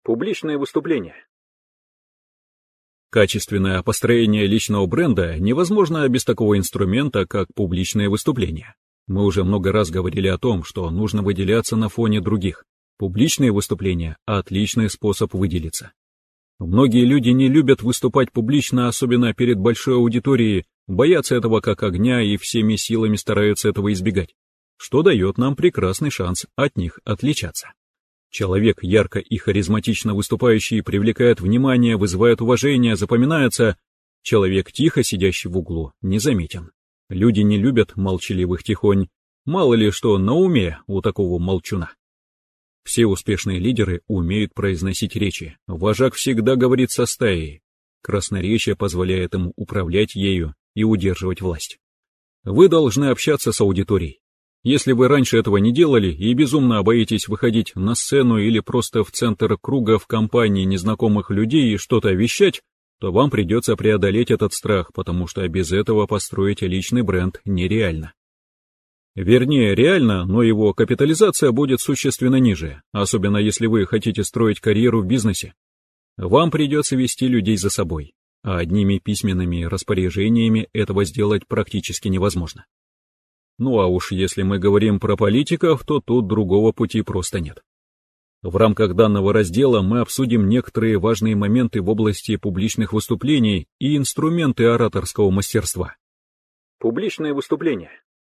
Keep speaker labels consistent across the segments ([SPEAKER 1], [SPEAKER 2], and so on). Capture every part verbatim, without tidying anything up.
[SPEAKER 1] Публичное выступление.
[SPEAKER 2] Качественное построение личного бренда невозможно без такого инструмента, как публичное выступление. Мы уже много раз говорили о том, что нужно выделяться на фоне других. Публичные выступления – отличный способ выделиться. Многие люди не любят выступать публично, особенно перед большой аудиторией, боятся этого как огня и всеми силами стараются этого избегать, что дает нам прекрасный шанс от них отличаться. Человек, ярко и харизматично выступающий, привлекает внимание, вызывает уважение, запоминается. Человек, тихо сидящий в углу, незаметен. Люди не любят молчаливых тихонь. Мало ли что на уме у такого молчуна. Все успешные лидеры умеют произносить речи. Вожак всегда говорит со стаей. Красноречие позволяет ему управлять ею и удерживать власть. Вы должны общаться с аудиторией. Если вы раньше этого не делали и безумно боитесь выходить на сцену или просто в центр круга в компании незнакомых людей и что-то вещать, то вам придется преодолеть этот страх, потому что без этого построить личный бренд нереально. Вернее, реально, но его капитализация будет существенно ниже, особенно если вы хотите строить карьеру в бизнесе. Вам придется вести людей за собой, а одними письменными распоряжениями этого сделать практически невозможно. Ну а уж если мы говорим про политиков, то тут другого пути просто нет. В рамках данного раздела мы обсудим некоторые важные моменты в области публичных выступлений и инструменты ораторского мастерства.
[SPEAKER 1] Публичное выступление.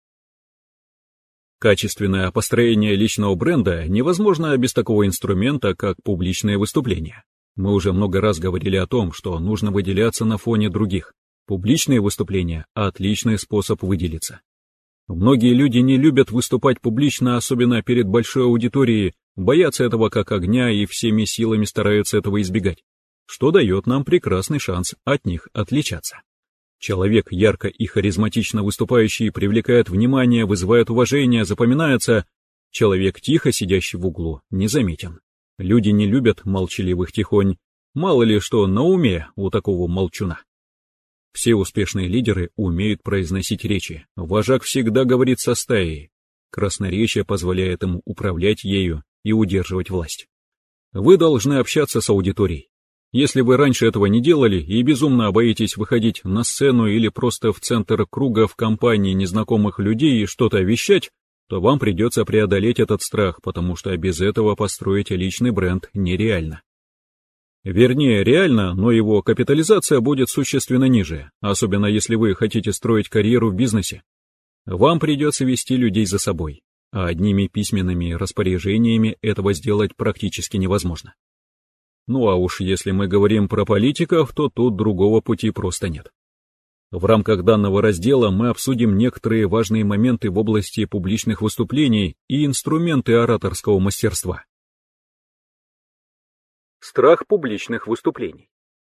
[SPEAKER 2] Качественное построение личного бренда невозможно без такого инструмента, как публичное выступление. Мы уже много раз говорили о том, что нужно выделяться на фоне других. Публичные выступления – отличный способ выделиться. Многие люди не любят выступать публично, особенно перед большой аудиторией, боятся этого как огня и всеми силами стараются этого избегать, что дает нам прекрасный шанс от них отличаться. Человек, ярко и харизматично выступающий, привлекает внимание, вызывает уважение, запоминается. Человек, тихо сидящий в углу, незаметен. Люди не любят молчаливых тихонь. Мало ли что на уме у такого молчуна. Все успешные лидеры умеют произносить речи. Вожак всегда говорит со стаей. Красноречие позволяет ему управлять ею и удерживать власть. Вы должны общаться с аудиторией. Если вы раньше этого не делали и безумно боитесь выходить на сцену или просто в центр круга в компании незнакомых людей и что-то вещать, то вам придется преодолеть этот страх, потому что без этого построить личный бренд нереально. Вернее, реально, но его капитализация будет существенно ниже, особенно если вы хотите строить карьеру в бизнесе. Вам придется вести людей за собой, а одними письменными распоряжениями этого сделать практически невозможно. Ну а уж если мы говорим про политиков, то тут другого пути просто нет. В рамках данного раздела мы обсудим некоторые важные моменты в области публичных выступлений и инструменты ораторского мастерства.
[SPEAKER 1] Страх публичных выступлений.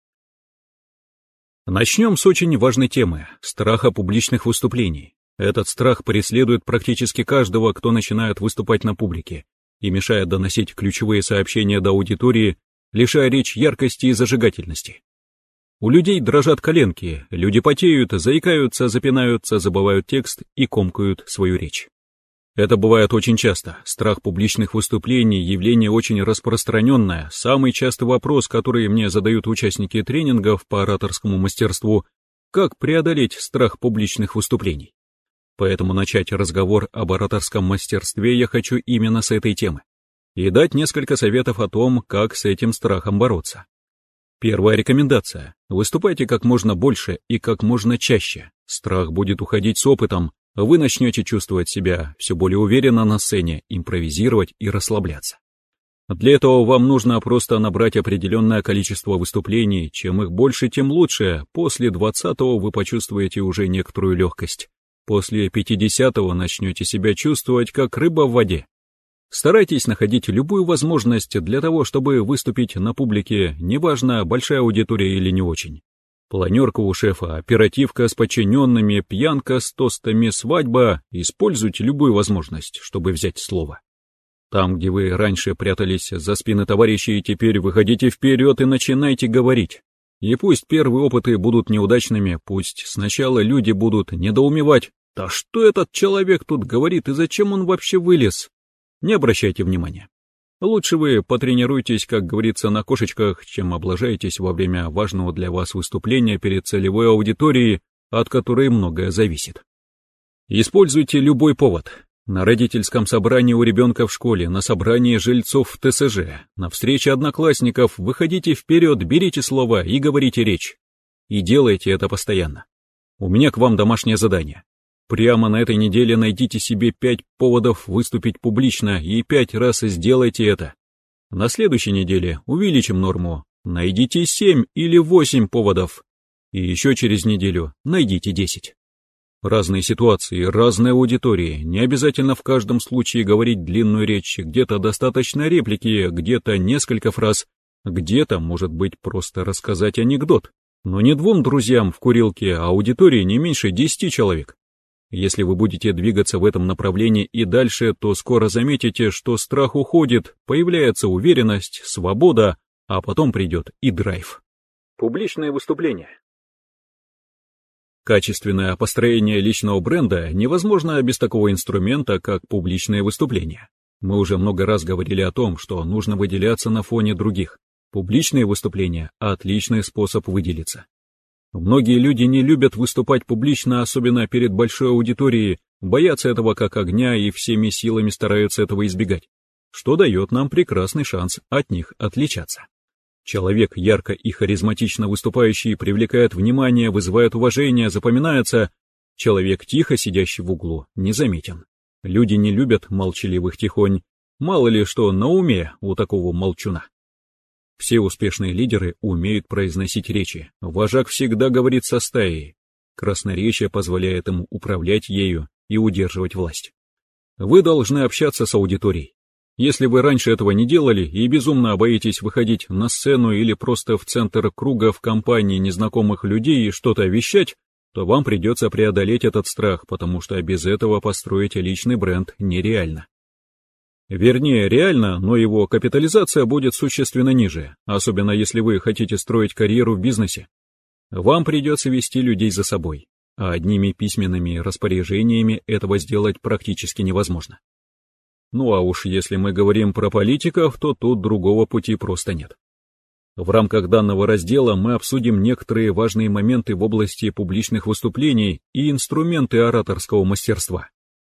[SPEAKER 2] Начнем с очень важной темы – страха публичных выступлений. Этот страх преследует практически каждого, кто начинает выступать на публике и мешает доносить ключевые сообщения до аудитории, лишая речь яркости и зажигательности. У людей дрожат коленки, люди потеют, заикаются, запинаются, забывают текст и комкают свою речь. Это бывает очень часто. Страх публичных выступлений – явление очень распространенное. Самый частый вопрос, который мне задают участники тренингов по ораторскому мастерству – как преодолеть страх публичных выступлений. Поэтому начать разговор об ораторском мастерстве я хочу именно с этой темы и дать несколько советов о том, как с этим страхом бороться. Первая рекомендация – выступайте как можно больше и как можно чаще. Страх будет уходить с опытом. Вы начнете чувствовать себя все более уверенно на сцене, импровизировать и расслабляться. Для этого вам нужно просто набрать определенное количество выступлений, чем их больше, тем лучше. После двадцатого вы почувствуете уже некоторую легкость. После пятидесятого начнете себя чувствовать как рыба в воде. Старайтесь находить любую возможность для того, чтобы выступить на публике, неважно, большая аудитория или не очень. Планерка у шефа, оперативка с подчиненными, пьянка с тостами, свадьба. Используйте любую возможность, чтобы взять слово. Там, где вы раньше прятались за спины товарищей, теперь выходите вперед и начинайте говорить. И пусть первые опыты будут неудачными, пусть сначала люди будут недоумевать. Да что этот человек тут говорит и зачем он вообще вылез? Не обращайте внимания. Лучше вы потренируйтесь, как говорится, на кошечках, чем облажаетесь во время важного для вас выступления перед целевой аудиторией, от которой многое зависит. Используйте любой повод. На родительском собрании у ребенка в школе, на собрании жильцов в тэ эс жэ, на встрече одноклассников выходите вперед, берите слово и говорите речь. И делайте это постоянно. У меня к вам домашнее задание. Прямо на этой неделе найдите себе пять поводов выступить публично и пять раз сделайте это. На следующей неделе увеличим норму. Найдите семь или восемь поводов. И еще через неделю найдите десять. Разные ситуации, разные аудитории. Не обязательно в каждом случае говорить длинную речь. Где-то достаточно реплики, где-то несколько фраз, где-то, может быть, просто рассказать анекдот. Но не двум друзьям в курилке, а аудитории не меньше десяти человек. Если вы будете двигаться в этом направлении и дальше, то скоро заметите, что страх уходит, появляется уверенность, свобода, а потом придет и драйв.
[SPEAKER 1] Публичные выступления.
[SPEAKER 2] Качественное построение личного бренда невозможно без такого инструмента, как публичные выступления. Мы уже много раз говорили о том, что нужно выделяться на фоне других. Публичные выступления – отличный способ выделиться. Многие люди не любят выступать публично, особенно перед большой аудиторией, боятся этого как огня и всеми силами стараются этого избегать, что дает нам прекрасный шанс от них отличаться. Человек, ярко и харизматично выступающий, привлекает внимание, вызывает уважение, запоминается. Человек, тихо сидящий в углу, незаметен. Люди не любят молчаливых тихонь, мало ли что на уме у такого молчуна. Все успешные лидеры умеют произносить речи. Вожак всегда говорит со стаей. Красноречие позволяет ему управлять ею и удерживать власть. Вы должны общаться с аудиторией. Если вы раньше этого не делали и безумно боитесь выходить на сцену или просто в центр круга в компании незнакомых людей и что-то вещать, то вам придется преодолеть этот страх, потому что без этого построить личный бренд нереально. Вернее, реально, но его капитализация будет существенно ниже, особенно если вы хотите строить карьеру в бизнесе. Вам придется вести людей за собой, а одними письменными распоряжениями этого сделать практически невозможно. Ну а уж если мы говорим про политиков, то тут другого пути просто нет. В рамках данного раздела мы обсудим некоторые важные моменты в области публичных выступлений и инструменты ораторского мастерства.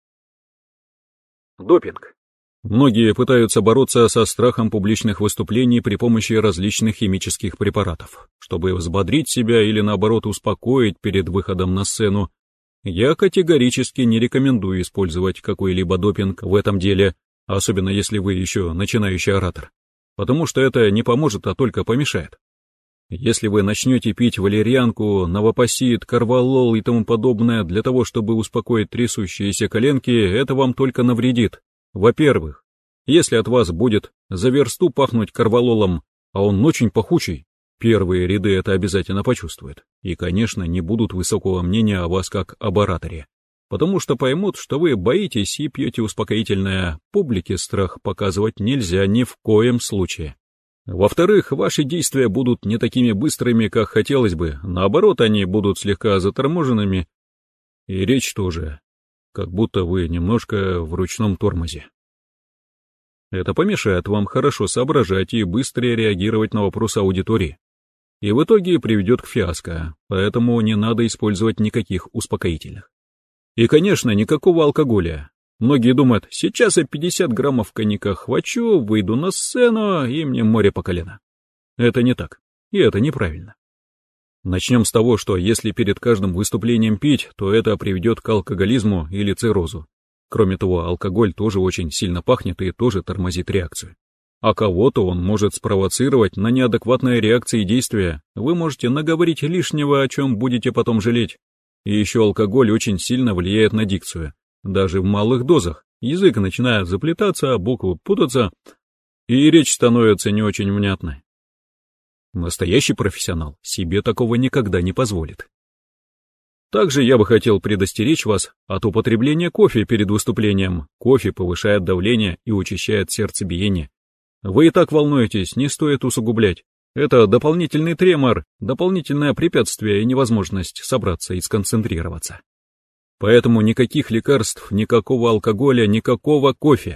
[SPEAKER 1] Допинг.
[SPEAKER 2] Многие пытаются бороться со страхом публичных выступлений при помощи различных химических препаратов, чтобы взбодрить себя или наоборот успокоить перед выходом на сцену. Я категорически не рекомендую использовать какой-либо допинг в этом деле, особенно если вы еще начинающий оратор, потому что это не поможет, а только помешает. Если вы начнете пить валерьянку, новопосит, корвалол и тому подобное для того, чтобы успокоить трясущиеся коленки, это вам только навредит. Во-первых, если от вас будет за версту пахнуть корвалолом, а он очень пахучий, первые ряды это обязательно почувствуют и, конечно, не будут высокого мнения о вас как об ораторе, потому что поймут, что вы боитесь и пьете успокоительное, публике страх показывать нельзя ни в коем случае. Во-вторых, ваши действия будут не такими быстрыми, как хотелось бы, наоборот, они будут слегка заторможенными, и речь тоже, как будто вы немножко в ручном тормозе. Это помешает вам хорошо соображать и быстрее реагировать на вопросы аудитории. И в итоге приведет к фиаско, поэтому не надо использовать никаких успокоительных. И, конечно, никакого алкоголя. Многие думают, сейчас я пятьдесят граммов коньяка хвачу, выйду на сцену, и мне море по колено. Это не так, и это неправильно. Начнем с того, что если перед каждым выступлением пить, то это приведет к алкоголизму или циррозу. Кроме того, алкоголь тоже очень сильно пахнет и тоже тормозит реакцию. А кого-то он может спровоцировать на неадекватные реакции и действия. Вы можете наговорить лишнего, о чем будете потом жалеть. И еще алкоголь очень сильно влияет на дикцию. Даже в малых дозах язык начинает заплетаться, буквы путаться, и речь становится не очень внятной. Настоящий профессионал себе такого никогда не позволит. Также я бы хотел предостеречь вас от употребления кофе перед выступлением. Кофе повышает давление и учащает сердцебиение. Вы и так волнуетесь, не стоит усугублять. Это дополнительный тремор, дополнительное препятствие и невозможность собраться и сконцентрироваться. Поэтому никаких лекарств, никакого алкоголя, никакого кофе.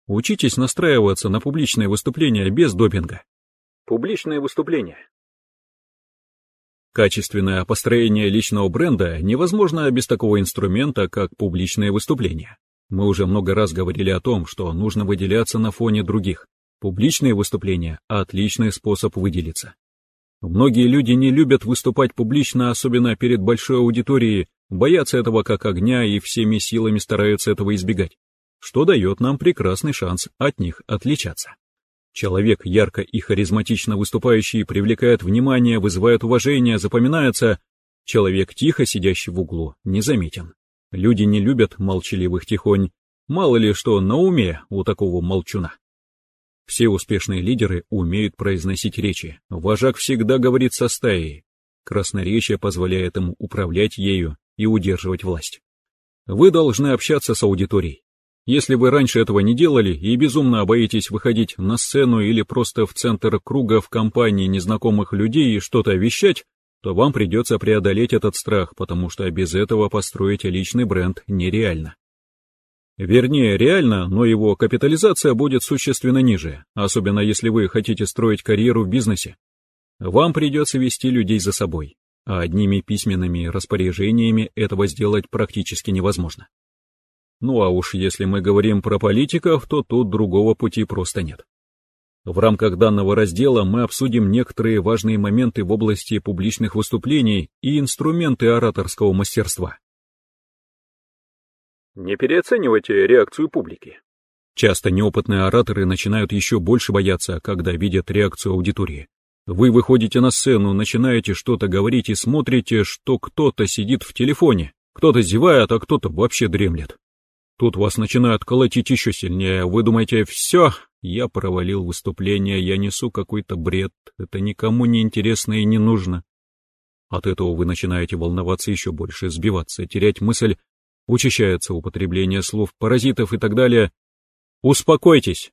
[SPEAKER 2] Учитесь настраиваться на публичные выступления без допинга.
[SPEAKER 1] Публичные выступления.
[SPEAKER 2] Качественное построение личного бренда невозможно без такого инструмента, как публичные выступления. Мы уже много раз говорили о том, что нужно выделяться на фоне других. Публичные выступления – отличный способ выделиться. Многие люди не любят выступать публично, особенно перед большой аудиторией, боятся этого как огня и всеми силами стараются этого избегать, что дает нам прекрасный шанс от них отличаться. Человек, ярко и харизматично выступающий, привлекает внимание, вызывает уважение, запоминается. Человек, тихо сидящий в углу, незаметен. Люди не любят молчаливых тихонь. Мало ли что на уме у такого молчуна. Все успешные лидеры умеют произносить речи. Вожак всегда говорит со стаей. Красноречие позволяет ему управлять ею и удерживать власть. Вы должны общаться с аудиторией. Если вы раньше этого не делали и безумно боитесь выходить на сцену или просто в центр круга в компании незнакомых людей и что-то вещать, то вам придется преодолеть этот страх, потому что без этого построить личный бренд нереально. Вернее, реально, но его капитализация будет существенно ниже, особенно если вы хотите строить карьеру в бизнесе. Вам придется вести людей за собой, а одними письменными распоряжениями этого сделать практически невозможно. Ну а уж если мы говорим про политиков, то тут другого пути просто нет. В рамках данного раздела мы обсудим некоторые важные моменты в области публичных выступлений и инструменты ораторского мастерства.
[SPEAKER 1] Не переоценивайте реакцию публики.
[SPEAKER 2] Часто неопытные ораторы начинают еще больше бояться, когда видят реакцию аудитории. Вы выходите на сцену, начинаете что-то говорить и смотрите, что кто-то сидит в телефоне, кто-то зевает, а кто-то вообще дремлет. Тут вас начинают колотить еще сильнее, вы думаете, все, я провалил выступление, я несу какой-то бред, это никому не интересно и не нужно. От этого вы начинаете волноваться еще больше, сбиваться, терять мысль, учащается употребление слов, паразитов и так далее. Успокойтесь.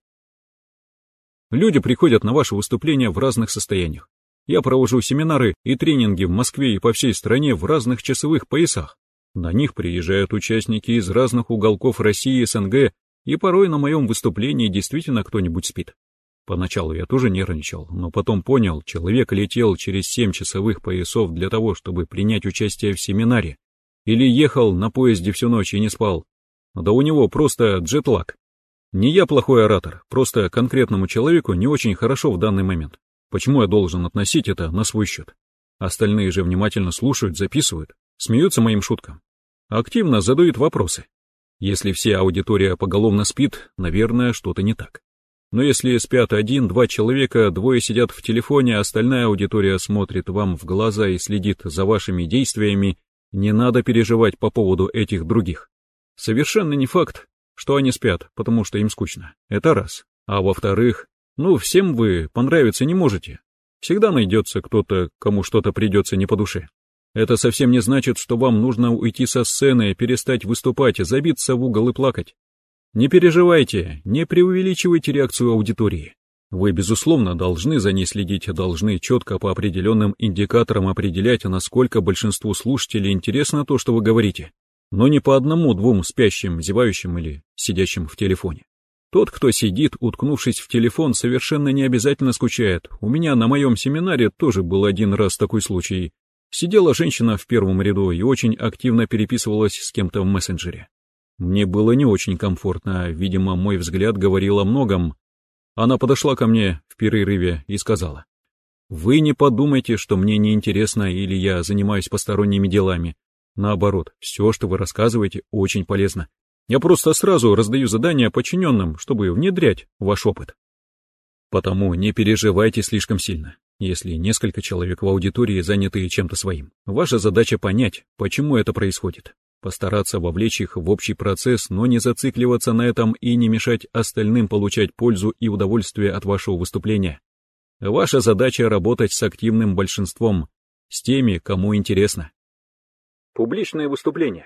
[SPEAKER 2] Люди приходят на ваши выступления в разных состояниях. Я провожу семинары и тренинги в Москве и по всей стране в разных часовых поясах. На них приезжают участники из разных уголков России и СНГ, и порой на моем выступлении действительно кто-нибудь спит. Поначалу я тоже нервничал, но потом понял, человек летел через семь часовых поясов для того, чтобы принять участие в семинаре, или ехал на поезде всю ночь и не спал. Да у него просто джетлаг. Не я плохой оратор, просто конкретному человеку не очень хорошо в данный момент. Почему я должен относить это на свой счет? Остальные же внимательно слушают, записывают, смеются моим шуткам. Активно задают вопросы. Если вся аудитория поголовно спит, наверное, что-то не так. Но если спят один-два человека, двое сидят в телефоне, остальная аудитория смотрит вам в глаза и следит за вашими действиями, не надо переживать по поводу этих других. Совершенно не факт, что они спят, потому что им скучно. Это раз. А во-вторых, ну, всем вы понравиться не можете. Всегда найдется кто-то, кому что-то придется не по душе. Это совсем не значит, что вам нужно уйти со сцены, перестать выступать, забиться в угол и плакать. Не переживайте, не преувеличивайте реакцию аудитории. Вы, безусловно, должны за ней следить, должны четко по определенным индикаторам определять, насколько большинству слушателей интересно то, что вы говорите. Но не по одному-двум спящим, зевающим или сидящим в телефоне. Тот, кто сидит, уткнувшись в телефон, совершенно не обязательно скучает. У меня на моем семинаре тоже был один раз такой случай. Сидела женщина в первом ряду и очень активно переписывалась с кем-то в мессенджере. Мне было не очень комфортно, видимо, мой взгляд говорил о многом. Она подошла ко мне в перерыве и сказала: «Вы не подумайте, что мне неинтересно или я занимаюсь посторонними делами. Наоборот, все, что вы рассказываете, очень полезно. Я просто сразу раздаю задания подчиненным, чтобы внедрять ваш опыт. Потому не переживайте слишком сильно, если несколько человек в аудитории заняты чем-то своим. Ваша задача понять, почему это происходит. Постараться вовлечь их в общий процесс, но не зацикливаться на этом и не мешать остальным получать пользу и удовольствие от вашего выступления. Ваша задача работать с активным большинством, с теми, кому интересно.
[SPEAKER 1] Публичные выступления.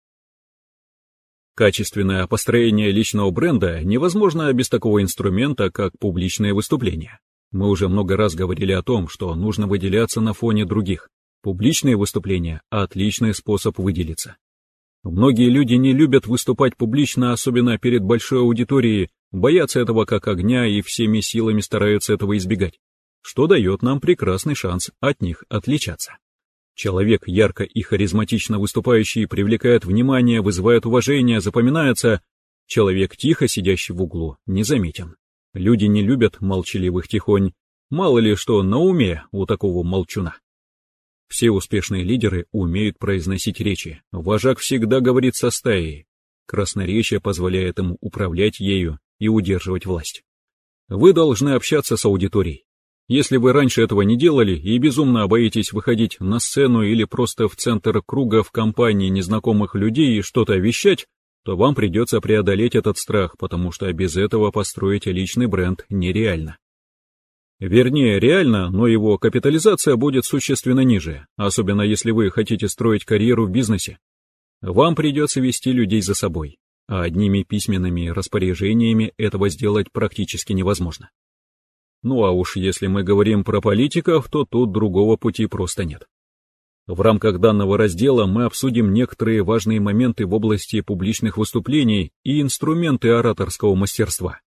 [SPEAKER 2] Качественное построение личного бренда невозможно без такого инструмента, как публичные выступления. Мы уже много раз говорили о том, что нужно выделяться на фоне других. Публичные выступления – отличный способ выделиться. Многие люди не любят выступать публично, особенно перед большой аудиторией, боятся этого как огня и всеми силами стараются этого избегать, что дает нам прекрасный шанс от них отличаться. Человек, ярко и харизматично выступающий, привлекает внимание, вызывает уважение, запоминается. Человек, тихо сидящий в углу, незаметен. Люди не любят молчаливых тихонь. Мало ли что на уме у такого молчуна. Все успешные лидеры умеют произносить речи. Вожак всегда говорит со стаей. Красноречие позволяет ему управлять ею и удерживать власть. Вы должны общаться с аудиторией. Если вы раньше этого не делали и безумно боитесь выходить на сцену или просто в центр круга в компании незнакомых людей и что-то вещать, то вам придется преодолеть этот страх, потому что без этого построить личный бренд нереально. Вернее, реально, но его капитализация будет существенно ниже, особенно если вы хотите строить карьеру в бизнесе. Вам придется вести людей за собой, а одними письменными распоряжениями этого сделать практически невозможно. Ну а уж если мы говорим про политиков, то тут другого пути просто нет. В рамках данного раздела мы обсудим некоторые важные моменты в области публичных выступлений и инструменты ораторского мастерства.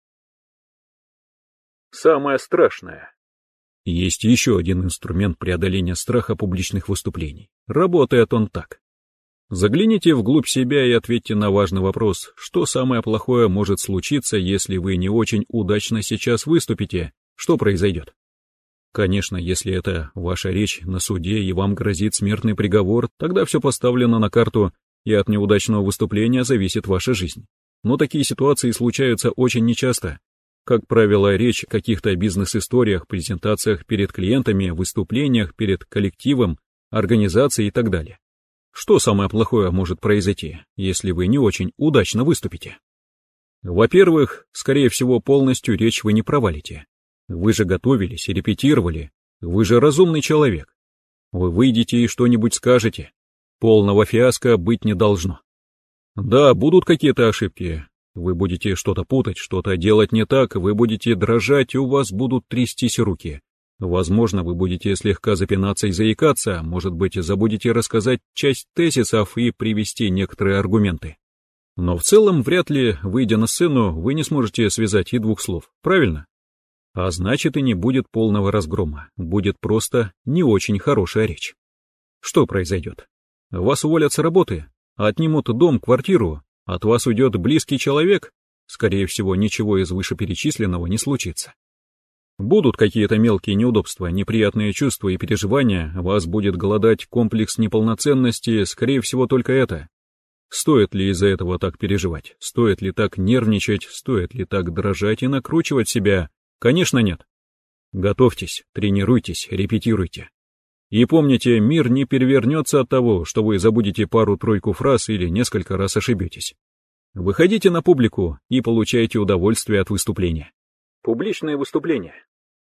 [SPEAKER 1] Самое страшное.
[SPEAKER 2] Есть еще один инструмент преодоления страха публичных выступлений. Работает он так. Загляните вглубь себя и ответьте на важный вопрос, что самое плохое может случиться, если вы не очень удачно сейчас выступите, что произойдет. Конечно, если это ваша речь на суде и вам грозит смертный приговор, тогда все поставлено на карту, и от неудачного выступления зависит ваша жизнь. Но такие ситуации случаются очень нечасто. Как правило, речь о каких-то бизнес-историях, презентациях перед клиентами, выступлениях перед коллективом, организацией и так далее. Что самое плохое может произойти, если вы не очень удачно выступите? Во-первых, скорее всего, полностью речь вы не провалите. Вы же готовились и репетировали, вы же разумный человек. Вы выйдете и что-нибудь скажете. Полного фиаско быть не должно. Да, будут какие-то ошибки. Вы будете что-то путать, что-то делать не так, вы будете дрожать, и у вас будут трястись руки. Возможно, вы будете слегка запинаться и заикаться, может быть, забудете рассказать часть тезисов и привести некоторые аргументы. Но в целом, вряд ли, выйдя на сцену, вы не сможете связать и двух слов, правильно? А значит, и не будет полного разгрома, будет просто не очень хорошая речь. Что произойдет? Вас уволят с работы, отнимут дом, квартиру, от вас уйдет близкий человек, скорее всего, ничего из вышеперечисленного не случится. Будут какие-то мелкие неудобства, неприятные чувства и переживания, вас будет голодать комплекс неполноценности, скорее всего, только это. Стоит ли из-за этого так переживать? Стоит ли так нервничать? Стоит ли так дрожать и накручивать себя? Конечно, нет. Готовьтесь, тренируйтесь, репетируйте. И помните, мир не перевернется от того, что вы забудете пару-тройку фраз или несколько раз ошибетесь. Выходите на публику и получайте удовольствие от выступления.
[SPEAKER 1] Публичные выступления.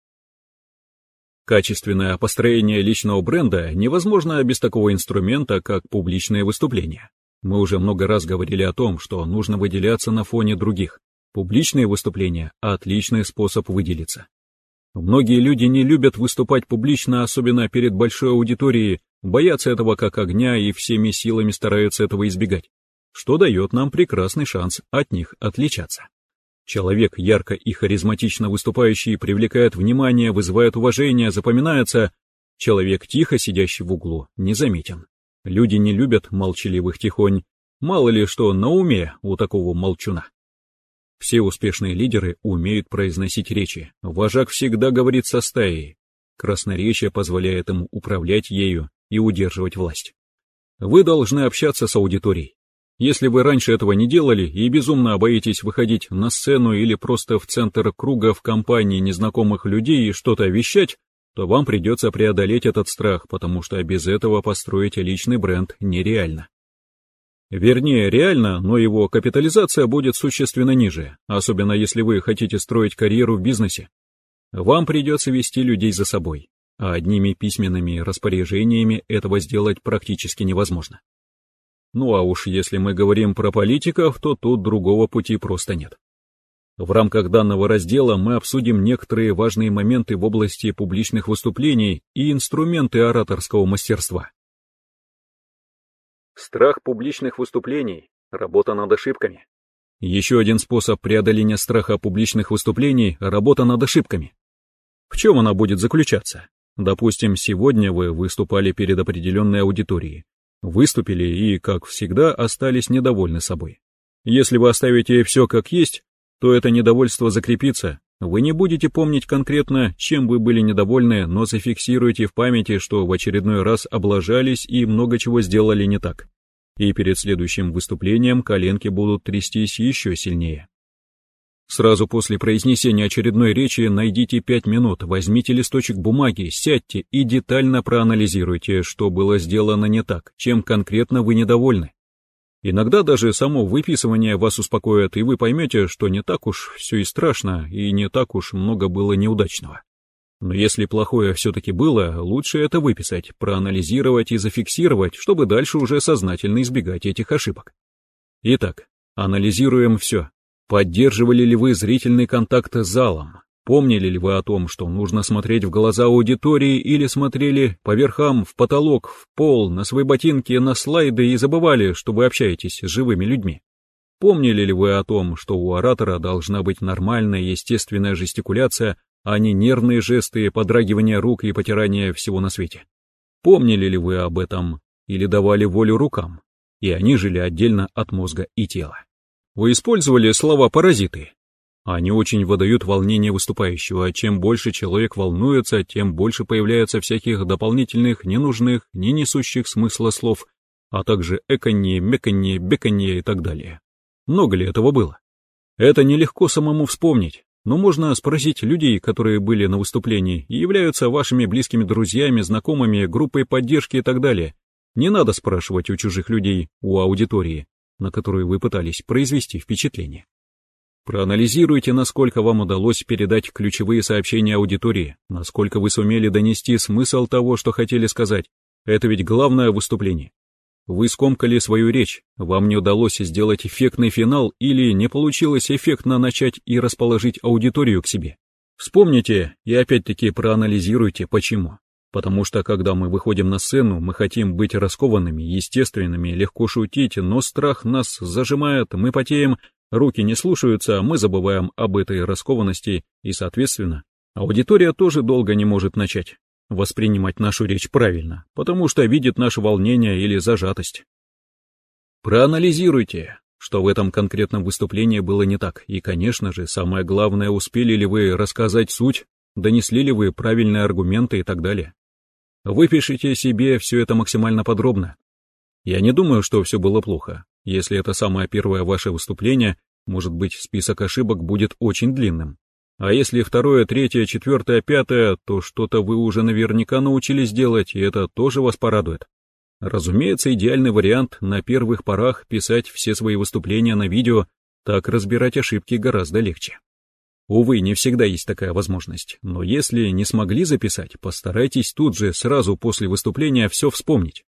[SPEAKER 2] Качественное построение личного бренда невозможно без такого инструмента, как публичные выступления. Мы уже много раз говорили о том, что нужно выделяться на фоне других. Публичные выступления – отличный способ выделиться. Многие люди не любят выступать публично, особенно перед большой аудиторией, боятся этого как огня и всеми силами стараются этого избегать, что дает нам прекрасный шанс от них отличаться. Человек, ярко и харизматично выступающий, привлекает внимание, вызывает уважение, запоминается. Человек, тихо сидящий в углу, незаметен. Люди не любят молчаливых тихонь. Мало ли что на уме у такого молчуна. Все успешные лидеры умеют произносить речи. Вожак всегда говорит со стаей. Красноречие позволяет ему управлять ею и удерживать власть. Вы должны общаться с аудиторией. Если вы раньше этого не делали и безумно боитесь выходить на сцену или просто в центр круга в компании незнакомых людей и что-то вещать, то вам придется преодолеть этот страх, потому что без этого построить личный бренд нереально. Вернее, реально, но его капитализация будет существенно ниже, особенно если вы хотите строить карьеру в бизнесе. Вам придется вести людей за собой, а одними письменными распоряжениями этого сделать практически невозможно. Ну а уж если мы говорим про политиков, то тут другого пути просто нет. В рамках данного раздела мы обсудим некоторые важные моменты в области публичных выступлений и инструменты ораторского мастерства.
[SPEAKER 1] Страх публичных выступлений. Работа над ошибками.
[SPEAKER 2] Еще один способ преодоления страха публичных выступлений – работа над ошибками. В чем она будет заключаться? Допустим, сегодня вы выступали перед определенной аудиторией. Выступили и, как всегда, остались недовольны собой. Если вы оставите все как есть, то это недовольство закрепится. Вы не будете помнить конкретно, чем вы были недовольны, но зафиксируете в памяти, что в очередной раз облажались и много чего сделали не так. И перед следующим выступлением коленки будут трястись еще сильнее. Сразу после произнесения очередной речи найдите пять минут, возьмите листочек бумаги, сядьте и детально проанализируйте, что было сделано не так, чем конкретно вы недовольны. Иногда даже само выписывание вас успокоит, и вы поймете, что не так уж все и страшно, и не так уж много было неудачного. Но если плохое все-таки было, лучше это выписать, проанализировать и зафиксировать, чтобы дальше уже сознательно избегать этих ошибок. Итак, анализируем все. Поддерживали ли вы зрительный контакт с залом? Помнили ли вы о том, что нужно смотреть в глаза аудитории, или смотрели по верхам, в потолок, в пол, на свои ботинки, на слайды и забывали, что вы общаетесь с живыми людьми? Помнили ли вы о том, что у оратора должна быть нормальная естественная жестикуляция, а не нервные жесты, подрагивание рук и потирание всего на свете? Помнили ли вы об этом или давали волю рукам, и они жили отдельно от мозга и тела? Вы использовали слова-паразиты. Они очень выдают волнение выступающего. Чем больше человек волнуется, тем больше появляется всяких дополнительных, ненужных, не несущих смысла слов, а также эканье, меканье, беканье и так далее. Много ли этого было? Это нелегко самому вспомнить, но можно спросить людей, которые были на выступлении и являются вашими близкими друзьями, знакомыми, группой поддержки и так далее. Не надо спрашивать у чужих людей, у аудитории, на которую вы пытались произвести впечатление. Проанализируйте, насколько вам удалось передать ключевые сообщения аудитории, насколько вы сумели донести смысл того, что хотели сказать. Это ведь главное выступление. Вы скомкали свою речь, вам не удалось сделать эффектный финал или не получилось эффектно начать и расположить аудиторию к себе. Вспомните и опять-таки проанализируйте, почему. Потому что, когда мы выходим на сцену, мы хотим быть раскованными, естественными, легко шутить, но страх нас зажимает, мы потеем, руки не слушаются, мы забываем об этой раскованности, и, соответственно, аудитория тоже долго не может начать воспринимать нашу речь правильно, потому что видит наше волнение или зажатость. Проанализируйте, что в этом конкретном выступлении было не так, и, конечно же, самое главное, успели ли вы рассказать суть, донесли ли вы правильные аргументы и так далее. Выпишите себе все это максимально подробно. Я не думаю, что все было плохо. Если это самое первое ваше выступление, может быть, список ошибок будет очень длинным. А если второе, третье, четвертое, пятое, то что-то вы уже наверняка научились делать, и это тоже вас порадует. Разумеется, идеальный вариант на первых порах писать все свои выступления на видео, так разбирать ошибки гораздо легче. Увы, не всегда есть такая возможность, но если не смогли записать, постарайтесь тут же, сразу после выступления, все вспомнить.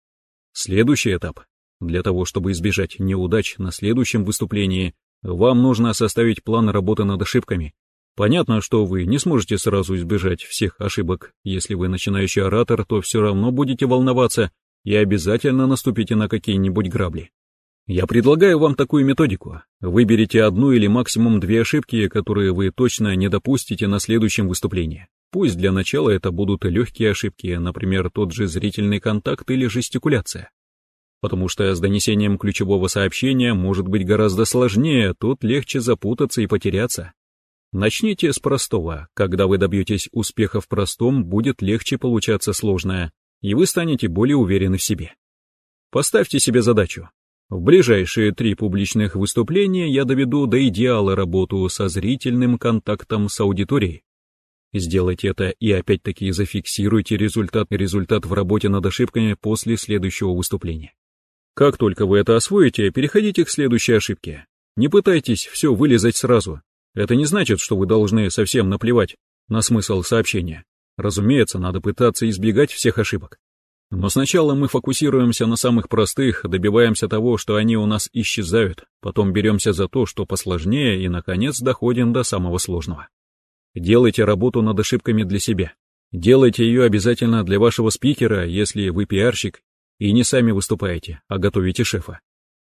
[SPEAKER 2] Следующий этап. Для того, чтобы избежать неудач на следующем выступлении, вам нужно составить план работы над ошибками. Понятно, что вы не сможете сразу избежать всех ошибок. Если вы начинающий оратор, то все равно будете волноваться и обязательно наступите на какие-нибудь грабли. Я предлагаю вам такую методику. Выберите одну или максимум две ошибки, которые вы точно не допустите на следующем выступлении. Пусть для начала это будут легкие ошибки, например, тот же зрительный контакт или жестикуляция. Потому что с донесением ключевого сообщения может быть гораздо сложнее, тут легче запутаться и потеряться. Начните с простого. Когда вы добьетесь успеха в простом, будет легче получаться сложное, и вы станете более уверены в себе. Поставьте себе задачу. В ближайшие три публичных выступления я доведу до идеала работу со зрительным контактом с аудиторией. Сделайте это и опять-таки зафиксируйте результат, результат в работе над ошибками после следующего выступления. Как только вы это освоите, переходите к следующей ошибке. Не пытайтесь все вылезать сразу. Это не значит, что вы должны совсем наплевать на смысл сообщения. Разумеется, надо пытаться избегать всех ошибок. Но сначала мы фокусируемся на самых простых, добиваемся того, что они у нас исчезают, потом беремся за то, что посложнее, и, наконец, доходим до самого сложного. Делайте работу над ошибками для себя. Делайте ее обязательно для вашего спикера, если вы пиарщик, и не сами выступаете, а готовите шефа.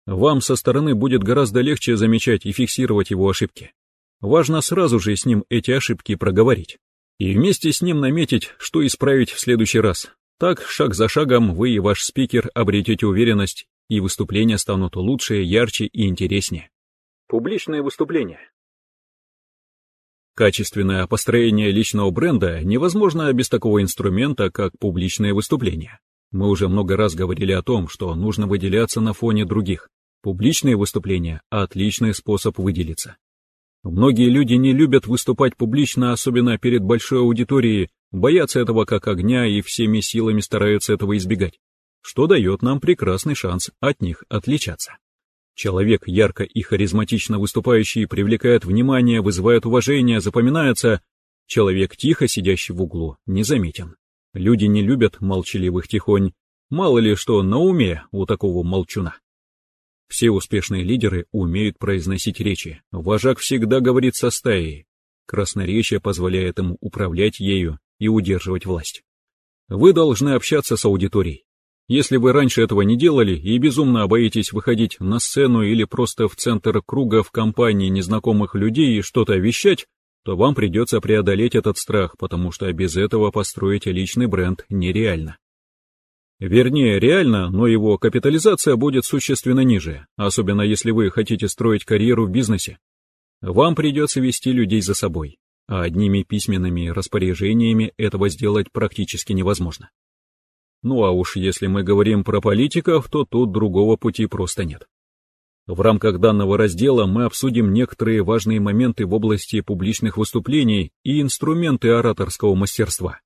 [SPEAKER 2] Вам со стороны будет гораздо легче замечать и фиксировать его ошибки. Важно сразу же с ним эти ошибки проговорить. И вместе с ним наметить, что исправить в следующий раз. Так, шаг за шагом, вы и ваш спикер обретете уверенность, и выступления станут лучше, ярче и интереснее.
[SPEAKER 1] Публичные выступления.
[SPEAKER 2] Качественное построение личного бренда невозможно без такого инструмента, как публичные выступления. Мы уже много раз говорили о том, что нужно выделяться на фоне других. Публичные выступления – отличный способ выделиться. Многие люди не любят выступать публично, особенно перед большой аудиторией, боятся этого как огня и всеми силами стараются этого избегать, что дает нам прекрасный шанс от них отличаться. Человек, ярко и харизматично выступающий, привлекает внимание, вызывает уважение, запоминается. Человек, тихо сидящий в углу, незаметен. Люди не любят молчаливых тихонь. Мало ли что на уме у такого молчуна. Все успешные лидеры умеют произносить речи. Вожак всегда говорит со стаей. Красноречие позволяет ему управлять ею и удерживать власть. Вы должны общаться с аудиторией. Если вы раньше этого не делали и безумно боитесь выходить на сцену или просто в центр круга в компании незнакомых людей и что-то вещать, то вам придется преодолеть этот страх, потому что без этого построить личный бренд нереально. Вернее, реально, но его капитализация будет существенно ниже, особенно если вы хотите строить карьеру в бизнесе. Вам придется вести людей за собой, а одними письменными распоряжениями этого сделать практически невозможно. Ну а уж если мы говорим про политиков, то тут другого пути просто нет. В рамках данного раздела мы обсудим некоторые важные моменты в области публичных выступлений и инструменты ораторского мастерства.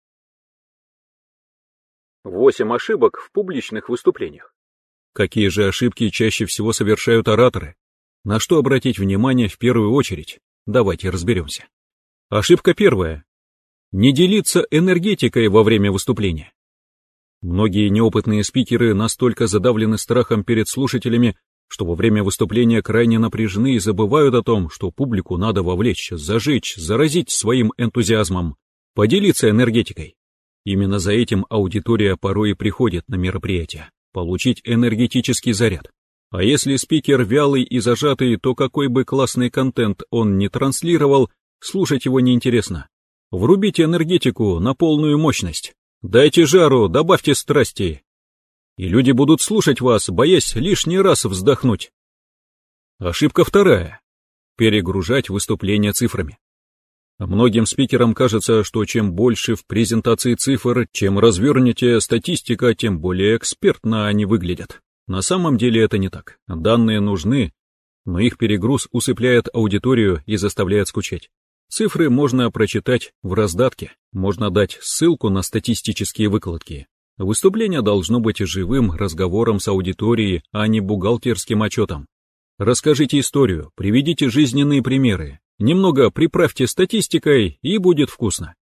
[SPEAKER 1] Восемь ошибок в публичных выступлениях.
[SPEAKER 2] Какие же ошибки чаще всего совершают ораторы? На что обратить внимание в первую очередь? Давайте разберемся. Ошибка первая. Не делиться энергетикой во время выступления. Многие неопытные спикеры настолько задавлены страхом перед слушателями, что во время выступления крайне напряжены и забывают о том, что публику надо вовлечь, зажечь, заразить своим энтузиазмом, поделиться энергетикой. Именно за этим аудитория порой и приходит на мероприятие, получить энергетический заряд. А если спикер вялый и зажатый, то какой бы классный контент он ни транслировал, слушать его неинтересно. Врубите энергетику на полную мощность. Дайте жару, добавьте страсти. И люди будут слушать вас, боясь лишний раз вздохнуть. Ошибка вторая. Перегружать выступление цифрами. Многим спикерам кажется, что чем больше в презентации цифр, чем развернете статистика, тем более экспертно они выглядят. На самом деле это не так. Данные нужны, но их перегруз усыпляет аудиторию и заставляет скучать. Цифры можно прочитать в раздатке, можно дать ссылку на статистические выкладки. Выступление должно быть живым разговором с аудиторией, а не бухгалтерским отчетом. Расскажите историю, приведите жизненные примеры, немного приправьте статистикой, и будет вкусно.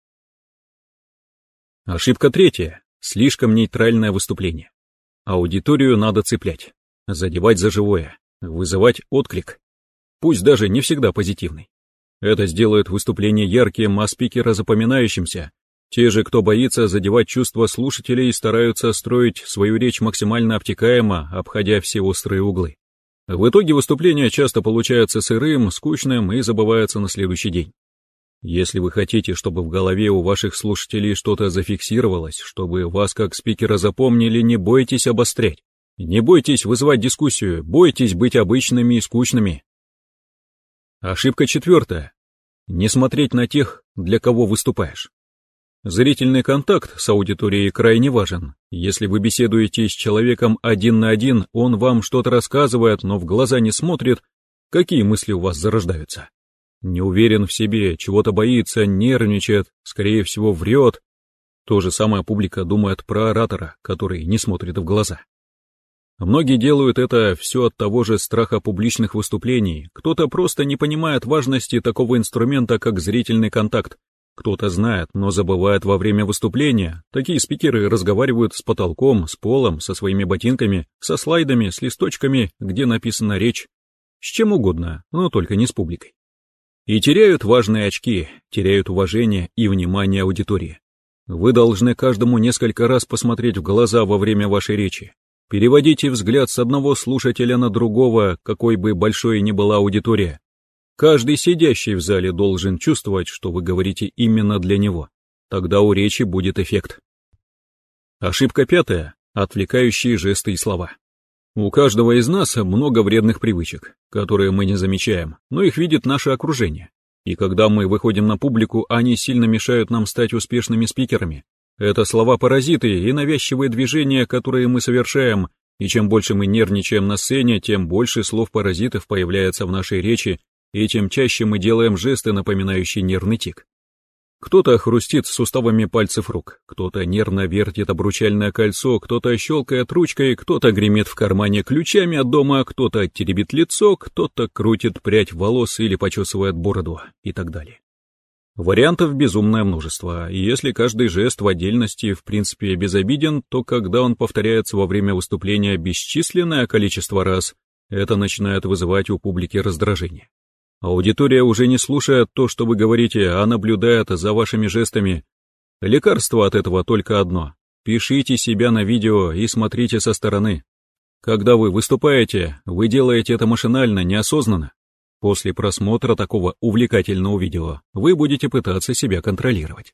[SPEAKER 2] Ошибка третья. Слишком нейтральное выступление. Аудиторию надо цеплять, задевать за живое, вызывать отклик, пусть даже не всегда позитивный. Это сделает выступление ярким, а спикера запоминающимся. Те же, кто боится задевать чувства слушателей, стараются строить свою речь максимально обтекаемо, обходя все острые углы. В итоге выступление часто получается сырым, скучным и забывается на следующий день. Если вы хотите, чтобы в голове у ваших слушателей что-то зафиксировалось, чтобы вас как спикера запомнили, не бойтесь обострять. Не бойтесь вызывать дискуссию, бойтесь быть обычными и скучными. Ошибка четвертая. Не смотреть на тех, для кого выступаешь. Зрительный контакт с аудиторией крайне важен. Если вы беседуете с человеком один на один, он вам что-то рассказывает, но в глаза не смотрит, какие мысли у вас зарождаются? Не уверен в себе, чего-то боится, нервничает, скорее всего врет. То же самое публика думает про оратора, который не смотрит в глаза. Многие делают это все от того же страха публичных выступлений, кто-то просто не понимает важности такого инструмента, как зрительный контакт, кто-то знает, но забывает во время выступления. Такие спикеры разговаривают с потолком, с полом, со своими ботинками, со слайдами, с листочками, где написана речь, с чем угодно, но только не с публикой. И теряют важные очки, теряют уважение и внимание аудитории. Вы должны каждому несколько раз посмотреть в глаза во время вашей речи. Переводите взгляд с одного слушателя на другого, какой бы большой ни была аудитория. Каждый сидящий в зале должен чувствовать, что вы говорите именно для него. Тогда у речи будет эффект. Ошибка пятая. Отвлекающие жесты и слова. У каждого из нас много вредных привычек, которые мы не замечаем, но их видит наше окружение. И когда мы выходим на публику, они сильно мешают нам стать успешными спикерами. Это слова-паразиты и навязчивые движения, которые мы совершаем, и чем больше мы нервничаем на сцене, тем больше слов-паразитов появляется в нашей речи, и тем чаще мы делаем жесты, напоминающие нервный тик. Кто-то хрустит суставами пальцев рук, кто-то нервно вертит обручальное кольцо, кто-то щелкает ручкой, кто-то гремит в кармане ключами от дома, кто-то теребит лицо, кто-то крутит прядь волос или почесывает бороду и так далее. Вариантов безумное множество, и если каждый жест в отдельности в принципе безобиден, то когда он повторяется во время выступления бесчисленное количество раз, это начинает вызывать у публики раздражение. Аудитория уже не слушает то, что вы говорите, а наблюдает за вашими жестами. Лекарство от этого только одно. Пишите себя на видео и смотрите со стороны. Когда вы выступаете, вы делаете это машинально, неосознанно. После просмотра такого увлекательного видео вы будете пытаться себя контролировать.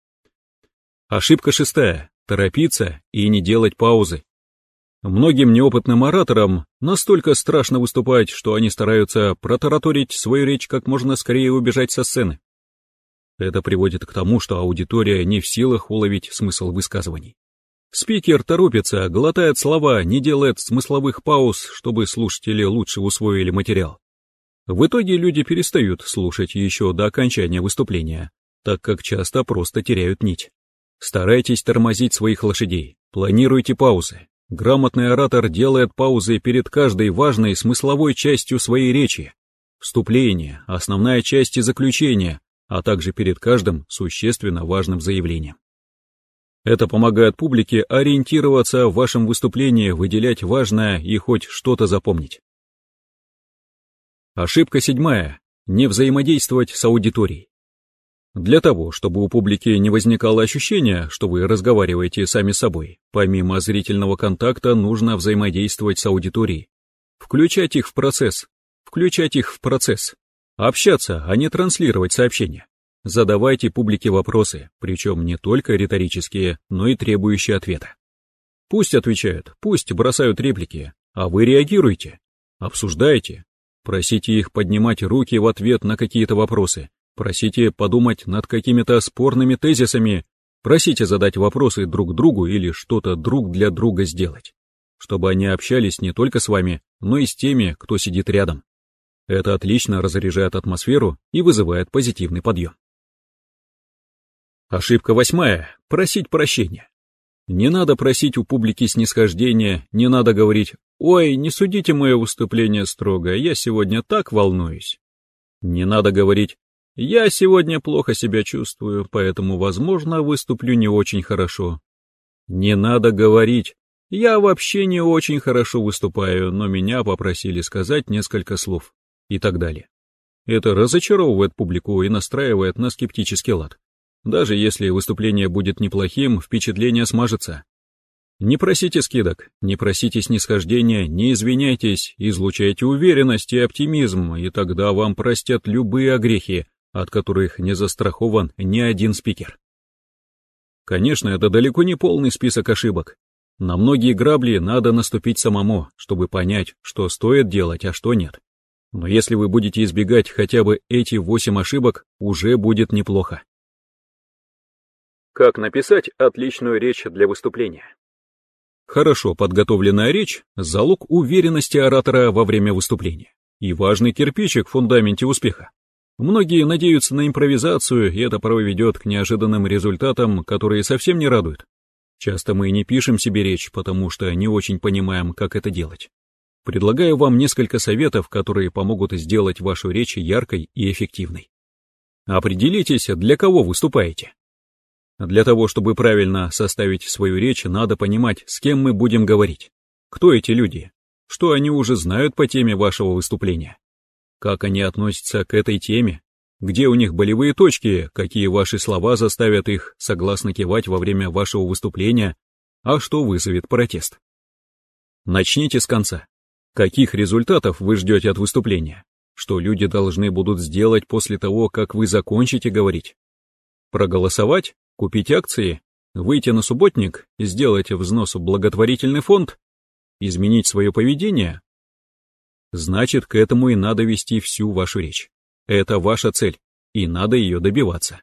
[SPEAKER 2] Ошибка шестая. Торопиться и не делать паузы. Многим неопытным ораторам настолько страшно выступать, что они стараются протараторить свою речь как можно скорее убежать со сцены. Это приводит к тому, что аудитория не в силах уловить смысл высказываний. Спикер торопится, глотает слова, не делает смысловых пауз, чтобы слушатели лучше усвоили материал. В итоге люди перестают слушать еще до окончания выступления, так как часто просто теряют нить. Старайтесь тормозить своих лошадей, планируйте паузы. Грамотный оратор делает паузы перед каждой важной смысловой частью своей речи. Вступление, основная часть и заключение, а также перед каждым существенно важным заявлением. Это помогает публике ориентироваться в вашем выступлении, выделять важное и хоть что-то запомнить. Ошибка седьмая. Не взаимодействовать с аудиторией. Для того, чтобы у публики не возникало ощущения, что вы разговариваете сами с собой, помимо зрительного контакта нужно взаимодействовать с аудиторией. Включать их в процесс. Включать их в процесс. Общаться, а не транслировать сообщения. Задавайте публике вопросы, причем не только риторические, но и требующие ответа. Пусть отвечают, пусть бросают реплики, а вы реагируйте, обсуждайте, просите их поднимать руки в ответ на какие-то вопросы. Просите подумать над какими-то спорными тезисами, просите задать вопросы друг другу или что-то друг для друга сделать, чтобы они общались не только с вами, но и с теми, кто сидит рядом. Это отлично разряжает атмосферу и вызывает позитивный подъем. Ошибка восьмая. Просить прощения. Не надо просить у публики снисхождения, не надо говорить «Ой, не судите мое выступление строго, я сегодня так волнуюсь». Не надо говорить «Я сегодня плохо себя чувствую, поэтому, возможно, выступлю не очень хорошо». Не надо говорить «Я вообще не очень хорошо выступаю, но меня попросили сказать несколько слов» и так далее. Это разочаровывает публику и настраивает на скептический лад. Даже если выступление будет неплохим, впечатление смажется. Не просите скидок, не просите снисхождения, не извиняйтесь, излучайте уверенность и оптимизм, и тогда вам простят любые огрехи, от которых не застрахован ни один спикер. Конечно, это далеко не полный список ошибок. На многие грабли надо наступить самому, чтобы понять, что стоит делать, а что нет. Но если вы будете избегать хотя бы эти восемь ошибок, уже будет неплохо.
[SPEAKER 1] Как написать отличную речь для выступления?
[SPEAKER 2] Хорошо подготовленная речь – залог уверенности оратора во время выступления и важный кирпичик в фундаменте успеха. Многие надеются на импровизацию, и это порой ведет к неожиданным результатам, которые совсем не радуют. Часто мы не пишем себе речь, потому что не очень понимаем, как это делать. Предлагаю вам несколько советов, которые помогут сделать вашу речь яркой и эффективной. Определитесь, для кого выступаете. Для того, чтобы правильно составить свою речь, надо понимать, с кем мы будем говорить. Кто эти люди? Что они уже знают по теме вашего выступления? Как они относятся к этой теме? Где у них болевые точки? Какие ваши слова заставят их согласно кивать во время вашего выступления? А что вызовет протест? Начните с конца. Каких результатов вы ждете от выступления? Что люди должны будут сделать после того, как вы закончите говорить? Проголосовать? Купить акции? Выйти на субботник? Сделать взнос в благотворительный фонд? Изменить свое поведение? Значит, к этому и надо вести всю вашу речь. Это ваша цель, и надо ее добиваться.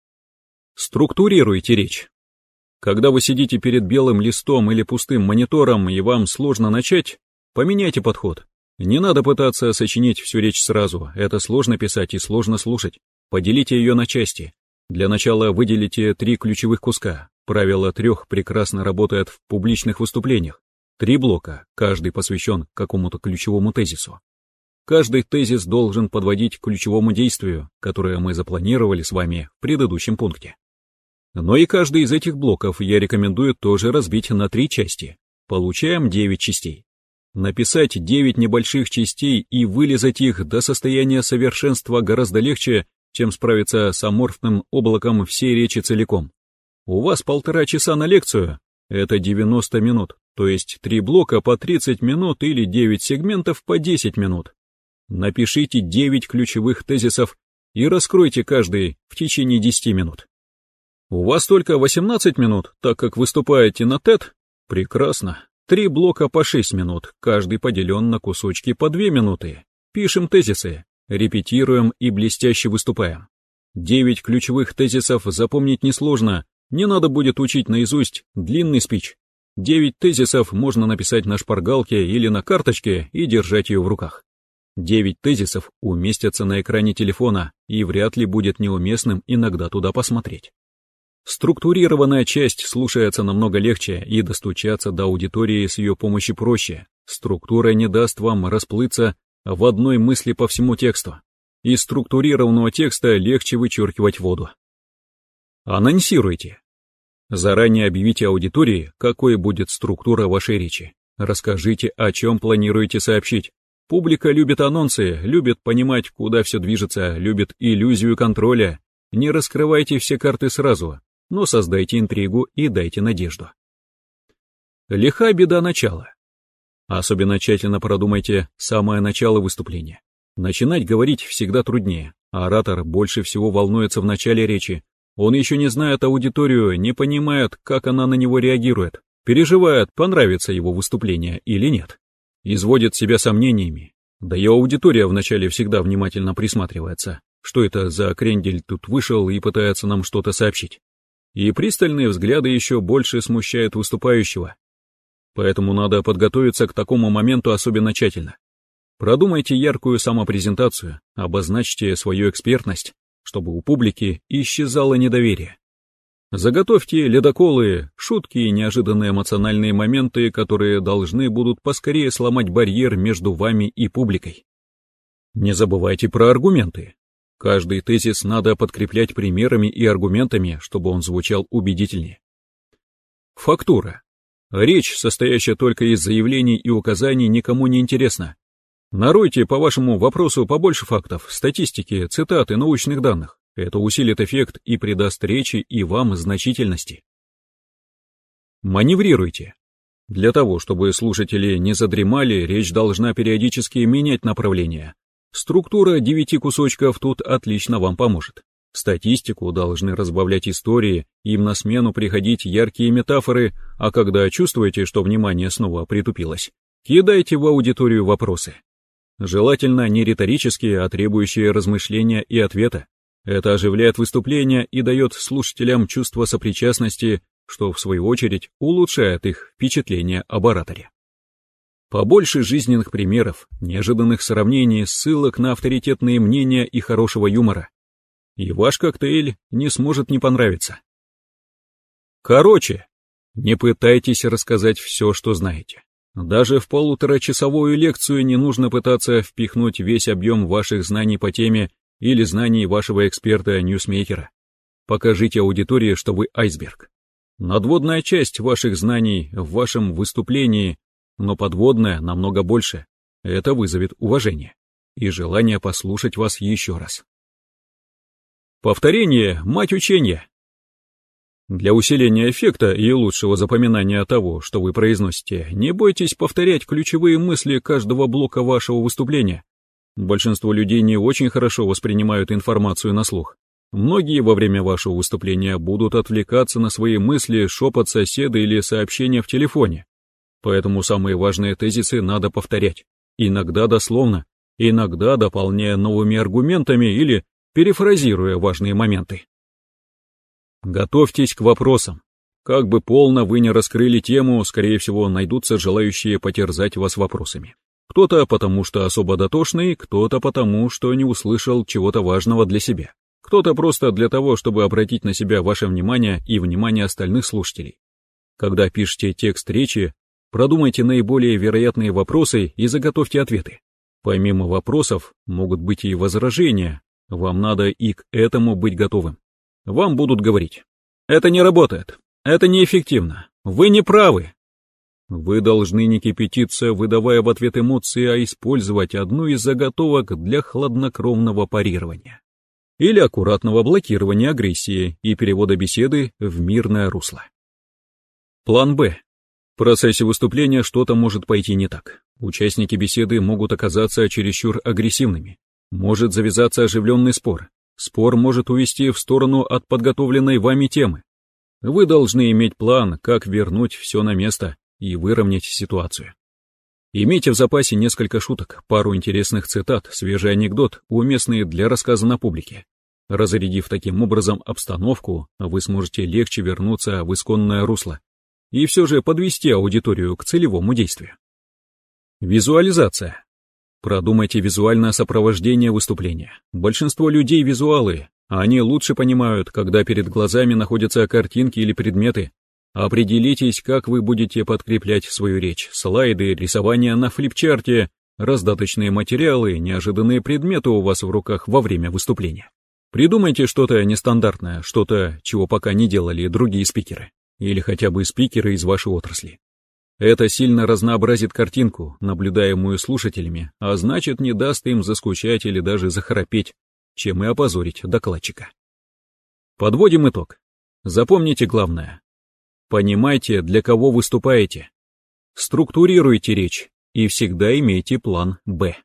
[SPEAKER 2] Структурируйте речь. Когда вы сидите перед белым листом или пустым монитором, и вам сложно начать, поменяйте подход. Не надо пытаться сочинить всю речь сразу, это сложно писать и сложно слушать. Поделите ее на части. Для начала выделите три ключевых куска. Правило трех прекрасно работает в публичных выступлениях. Три блока, каждый посвящен какому-то ключевому тезису. Каждый тезис должен подводить к ключевому действию, которое мы запланировали с вами в предыдущем пункте. Но и каждый из этих блоков я рекомендую тоже разбить на три части. Получаем девять частей. Написать девять небольших частей и вылизать их до состояния совершенства гораздо легче, чем справиться с аморфным облаком всей речи целиком. У вас полтора часа на лекцию, это девяносто минут, то есть три блока по тридцать минут или девять сегментов по десять минут. Напишите девять ключевых тезисов и раскройте каждый в течение десяти минут. У вас только восемнадцать минут, так как выступаете на тед? Прекрасно. Три блока по шесть минут, каждый поделен на кусочки по две минуты. Пишем тезисы, репетируем и блестяще выступаем. Девять ключевых тезисов запомнить несложно, не надо будет учить наизусть длинный спич. Девять тезисов можно написать на шпаргалке или на карточке и держать ее в руках. Девять тезисов уместятся на экране телефона, и вряд ли будет неуместным иногда туда посмотреть. Структурированная часть слушается намного легче, и достучаться до аудитории с ее помощью проще. Структура не даст вам расплыться в одной мысли по всему тексту. Из структурированного текста легче вычеркивать воду. Анонсируйте. Заранее объявите аудитории, какой будет структура вашей речи. Расскажите, о чем планируете сообщить. Публика любит анонсы, любит понимать, куда все движется, любит иллюзию контроля. Не раскрывайте все карты сразу, но создайте интригу и дайте надежду. Лиха беда начала. Особенно тщательно продумайте самое начало выступления. Начинать говорить всегда труднее, а оратор больше всего волнуется в начале речи. Он еще не знает аудиторию, не понимает, как она на него реагирует, переживает, понравится его выступление или нет. Изводит себя сомнениями. Да и аудитория вначале всегда внимательно присматривается, что это за крендель тут вышел и пытается нам что-то сообщить. И пристальные взгляды еще больше смущают выступающего. Поэтому надо подготовиться к такому моменту особенно тщательно. Продумайте яркую самопрезентацию, обозначьте свою экспертность, чтобы у публики исчезало недоверие. Заготовьте ледоколы, шутки и неожиданные эмоциональные моменты, которые должны будут поскорее сломать барьер между вами и публикой. Не забывайте про аргументы. Каждый тезис надо подкреплять примерами и аргументами, чтобы он звучал убедительнее. Фактура. Речь, состоящая только из заявлений и указаний, никому не интересна. Наройте по вашему вопросу побольше фактов, статистики, цитат и научных данных. Это усилит эффект и придаст речи и вам значительности. Маневрируйте. Для того, чтобы слушатели не задремали, речь должна периодически менять направление. Структура девяти кусочков тут отлично вам поможет. Статистику должны разбавлять истории, им на смену приходить яркие метафоры, а когда чувствуете, что внимание снова притупилось, кидайте в аудиторию вопросы. Желательно не риторические, а требующие размышления и ответа. Это оживляет выступление и дает слушателям чувство сопричастности, что в свою очередь улучшает их впечатление об ораторе. Побольше жизненных примеров, неожиданных сравнений, ссылок на авторитетные мнения и хорошего юмора. И ваш коктейль не сможет не понравиться. Короче, не пытайтесь рассказать все, что знаете. Даже в полуторачасовую лекцию не нужно пытаться впихнуть весь объем ваших знаний по теме или знаний вашего эксперта-ньюсмейкера. Покажите аудитории, что вы айсберг. Надводная часть ваших знаний в вашем выступлении, но подводная намного больше. Это вызовет уважение и желание послушать вас еще раз. Повторение – мать учения. Для усиления эффекта и лучшего запоминания того, что вы произносите, не бойтесь повторять ключевые мысли каждого блока вашего выступления. Большинство людей не очень хорошо воспринимают информацию на слух. Многие во время вашего выступления будут отвлекаться на свои мысли, шепот соседа или сообщения в телефоне. Поэтому самые важные тезисы надо повторять. Иногда дословно, иногда дополняя новыми аргументами или перефразируя важные моменты. Готовьтесь к вопросам. Как бы полно вы не раскрыли тему, скорее всего, найдутся желающие потерзать вас вопросами. Кто-то потому, что особо дотошный, кто-то потому, что не услышал чего-то важного для себя. Кто-то просто для того, чтобы обратить на себя ваше внимание и внимание остальных слушателей. Когда пишете текст речи, продумайте наиболее вероятные вопросы и заготовьте ответы. Помимо вопросов, могут быть и возражения, вам надо и к этому быть готовым. Вам будут говорить: это не работает, это неэффективно, вы не правы. Вы должны не кипятиться, выдавая в ответ эмоции, а использовать одну из заготовок для хладнокровного парирования или аккуратного блокирования агрессии и перевода беседы в мирное русло. План Б. В процессе выступления что-то может пойти не так. Участники беседы могут оказаться чересчур агрессивными. Может завязаться оживленный спор. Спор может увести в сторону от подготовленной вами темы. Вы должны иметь план, как вернуть все на место и выровнять ситуацию. Имейте в запасе несколько шуток, пару интересных цитат, свежий анекдот, уместные для рассказа на публике. Разрядив таким образом обстановку, вы сможете легче вернуться в исконное русло и все же подвести аудиторию к целевому действию. Визуализация. Продумайте визуальное сопровождение выступления. Большинство людей визуалы, они лучше понимают, когда перед глазами находятся картинки или предметы. Определитесь, как вы будете подкреплять свою речь: слайды, рисование на флипчарте, раздаточные материалы, неожиданные предметы у вас в руках во время выступления. Придумайте что-то нестандартное, что-то, чего пока не делали другие спикеры, или хотя бы спикеры из вашей отрасли. Это сильно разнообразит картинку, наблюдаемую слушателями, а значит, не даст им заскучать или даже захрапеть, чем и опозорить докладчика. Подводим итог. Запомните главное. Понимайте, для кого выступаете. Структурируйте речь и всегда имейте план Б.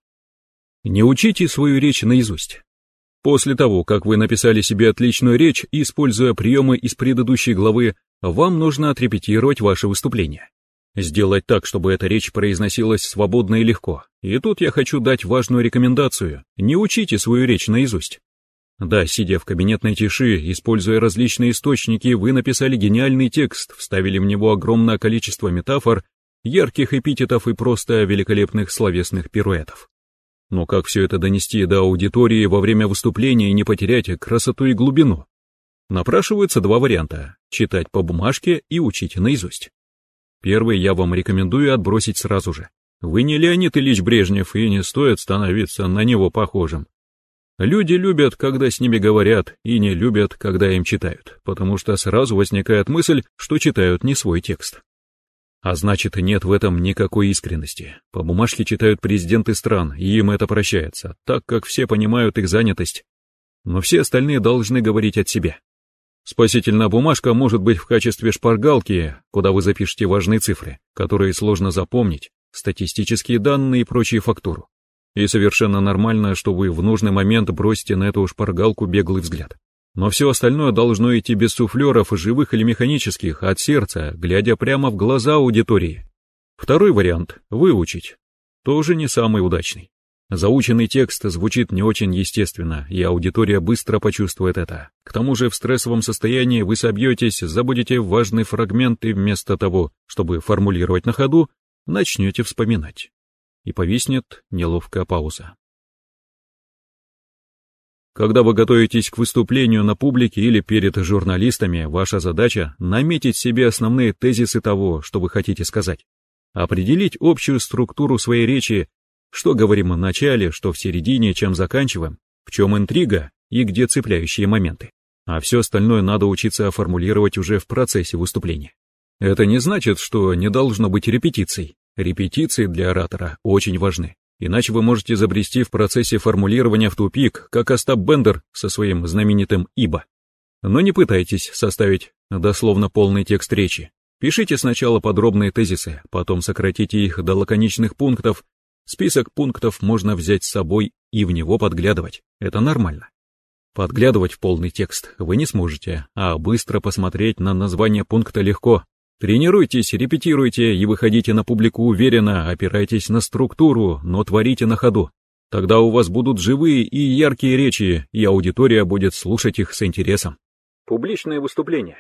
[SPEAKER 2] Не учите свою речь наизусть. После того, как вы написали себе отличную речь, используя приемы из предыдущей главы, вам нужно отрепетировать ваше выступление. Сделать так, чтобы эта речь произносилась свободно и легко. И тут я хочу дать важную рекомендацию: не учите свою речь наизусть. Да, сидя в кабинетной тиши, используя различные источники, вы написали гениальный текст, вставили в него огромное количество метафор, ярких эпитетов и просто великолепных словесных пируэтов. Но как все это донести до аудитории во время выступления и не потерять красоту и глубину? Напрашиваются два варианта: читать по бумажке и учить наизусть. Первый я вам рекомендую отбросить сразу же. Вы не Леонид Ильич Брежнев, и не стоит становиться на него похожим. Люди любят, когда с ними говорят, и не любят, когда им читают, потому что сразу возникает мысль, что читают не свой текст. А значит, нет в этом никакой искренности. По бумажке читают президенты стран, и им это прощается, так как все понимают их занятость. Но все остальные должны говорить от себя. Спасительная бумажка может быть в качестве шпаргалки, куда вы запишете важные цифры, которые сложно запомнить, статистические данные и прочие фактуру. И совершенно нормально, что вы в нужный момент бросите на эту шпаргалку беглый взгляд. Но все остальное должно идти без суфлеров, живых или механических, от сердца, глядя прямо в глаза аудитории. Второй вариант — выучить. Тоже не самый удачный. Заученный текст звучит не очень естественно, и аудитория быстро почувствует это. К тому же в стрессовом состоянии вы собьетесь, забудете важный фрагмент и вместо того, чтобы формулировать на ходу, начнете вспоминать. И повиснет неловкая пауза. Когда вы готовитесь к выступлению на публике или перед журналистами, ваша задача — наметить себе основные тезисы того, что вы хотите сказать. Определить общую структуру своей речи, что говорим в начале, что в середине, чем заканчиваем, в чем интрига и где цепляющие моменты. А все остальное надо учиться формулировать уже в процессе выступления. Это не значит, что не должно быть репетиций. Репетиции для оратора очень важны. Иначе вы можете забрести в процессе формулирования в тупик, как Остап Бендер со своим знаменитым «ибо». Но не пытайтесь составить дословно полный текст речи. Пишите сначала подробные тезисы, потом сократите их до лаконичных пунктов. Список пунктов можно взять с собой и в него подглядывать. Это нормально. Подглядывать в полный текст вы не сможете, а быстро посмотреть на название пункта легко. Тренируйтесь, репетируйте и выходите на публику уверенно, опирайтесь на структуру, но творите на ходу. Тогда у вас будут живые и яркие речи, и аудитория будет слушать их с интересом.
[SPEAKER 1] Публичные выступления.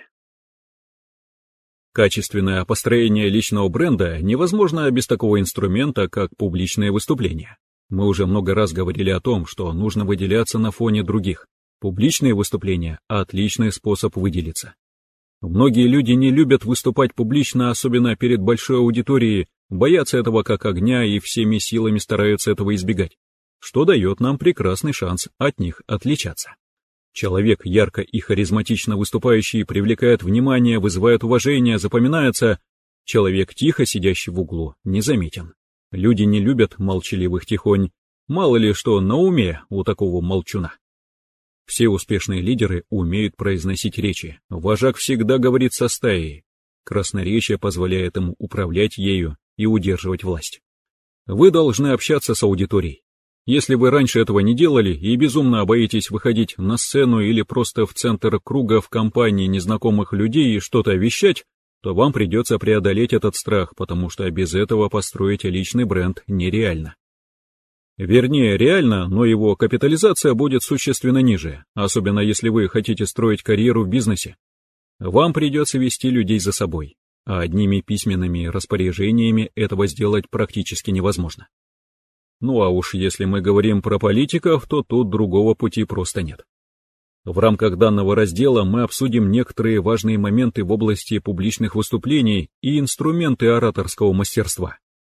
[SPEAKER 2] Качественное построение личного бренда невозможно без такого инструмента, как публичные выступления. Мы уже много раз говорили о том, что нужно выделяться на фоне других. Публичные выступления – отличный способ выделиться. Многие люди не любят выступать публично, особенно перед большой аудиторией, боятся этого как огня и всеми силами стараются этого избегать, что дает нам прекрасный шанс от них отличаться. Человек, ярко и харизматично выступающий, привлекает внимание, вызывает уважение, запоминается. Человек, тихо сидящий в углу, незаметен. Люди не любят молчаливых тихонь. Мало ли что на уме у такого молчуна. Все успешные лидеры умеют произносить речи. Вожак всегда говорит со стаей. Красноречие позволяет ему управлять ею и удерживать власть. Вы должны общаться с аудиторией. Если вы раньше этого не делали и безумно боитесь выходить на сцену или просто в центр круга в компании незнакомых людей и что-то вещать, то вам придется преодолеть этот страх, потому что без этого построить личный бренд нереально. Вернее, реально, но его капитализация будет существенно ниже, особенно если вы хотите строить карьеру в бизнесе. Вам придется вести людей за собой, а одними письменными распоряжениями этого сделать практически невозможно. Ну а уж если мы говорим про политиков, то тут другого пути просто нет. В рамках данного раздела мы обсудим некоторые важные моменты в области публичных выступлений и инструменты ораторского мастерства.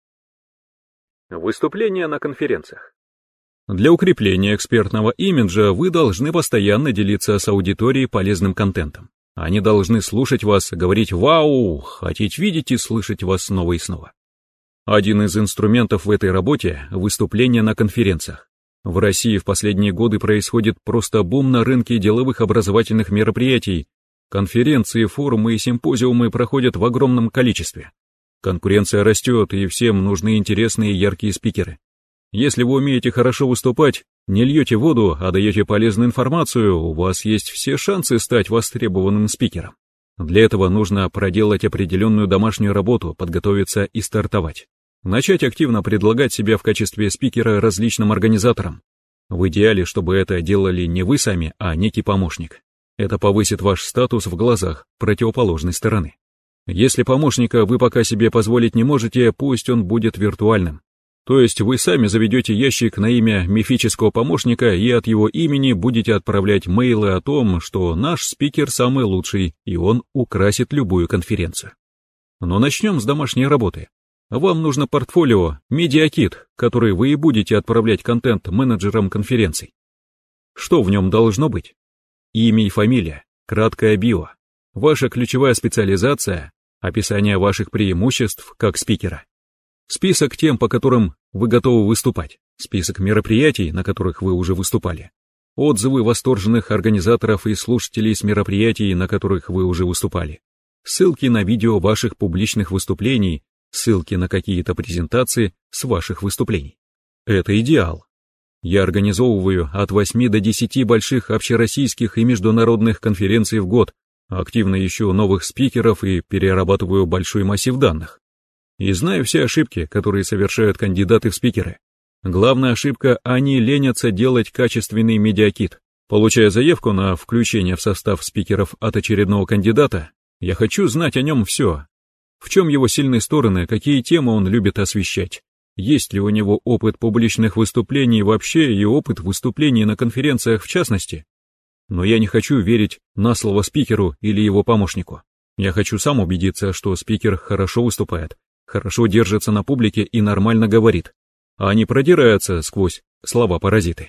[SPEAKER 1] Выступления на конференциях.
[SPEAKER 2] Для укрепления экспертного имиджа вы должны постоянно делиться с аудиторией полезным контентом. Они должны слушать вас, говорить «Вау!», хотеть видеть и слышать вас снова и снова. Один из инструментов в этой работе – выступления на конференциях. В России в последние годы происходит просто бум на рынке деловых образовательных мероприятий. Конференции, форумы и симпозиумы проходят в огромном количестве. Конкуренция растет, и всем нужны интересные и яркие спикеры. Если вы умеете хорошо выступать, не льете воду, а даете полезную информацию, у вас есть все шансы стать востребованным спикером. Для этого нужно проделать определенную домашнюю работу, подготовиться и стартовать. Начать активно предлагать себя в качестве спикера различным организаторам. В идеале, чтобы это делали не вы сами, а некий помощник. Это повысит ваш статус в глазах противоположной стороны. Если помощника вы пока себе позволить не можете, пусть он будет виртуальным. То есть вы сами заведете ящик на имя мифического помощника и от его имени будете отправлять мейлы о том, что наш спикер самый лучший, и он украсит любую конференцию. Но начнем с домашней работы. Вам нужно портфолио, медиакит, который вы и будете отправлять контент-менеджерам конференций. Что в нем должно быть? Имя и фамилия, краткое био, ваша ключевая специализация, описание ваших преимуществ как спикера. Список тем, по которым вы готовы выступать, список мероприятий, на которых вы уже выступали, отзывы восторженных организаторов и слушателей с мероприятий, на которых вы уже выступали, ссылки на видео ваших публичных выступлений, ссылки на какие-то презентации с ваших выступлений. Это идеал. Я организовываю от восьми до десяти больших общероссийских и международных конференций в год, активно ищу новых спикеров и перерабатываю большой массив данных. И знаю все ошибки, которые совершают кандидаты в спикеры. Главная ошибка – они ленятся делать качественный медиакит. Получая заявку на включение в состав спикеров от очередного кандидата, я хочу знать о нем все. В чем его сильные стороны, какие темы он любит освещать, есть ли у него опыт публичных выступлений вообще и опыт выступлений на конференциях в частности. Но я не хочу верить на слово спикеру или его помощнику. Я хочу сам убедиться, что спикер хорошо выступает, хорошо держится на публике и нормально говорит, а не продирается сквозь слова-паразиты.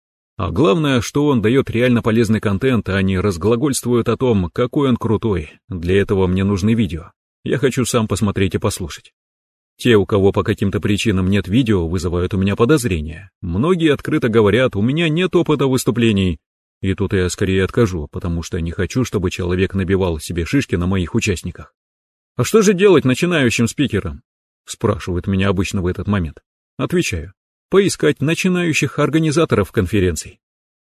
[SPEAKER 2] А главное, что он дает реально полезный контент, а не разглагольствует о том, какой он крутой. Для этого мне нужны видео. Я хочу сам посмотреть и послушать. Те, у кого по каким-то причинам нет видео, вызывают у меня подозрения. Многие открыто говорят, у меня нет опыта выступлений. И тут я скорее откажу, потому что не хочу, чтобы человек набивал себе шишки на моих участниках. «А что же делать начинающим спикерам?» спрашивают меня обычно в этот момент. Отвечаю: поискать начинающих организаторов конференций.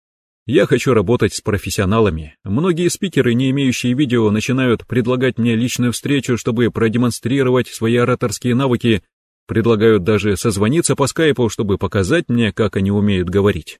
[SPEAKER 2] Я хочу работать с профессионалами. Многие спикеры, не имеющие видео, начинают предлагать мне личную встречу, чтобы продемонстрировать свои ораторские навыки, предлагают даже созвониться по скайпу, чтобы показать мне, как они умеют говорить.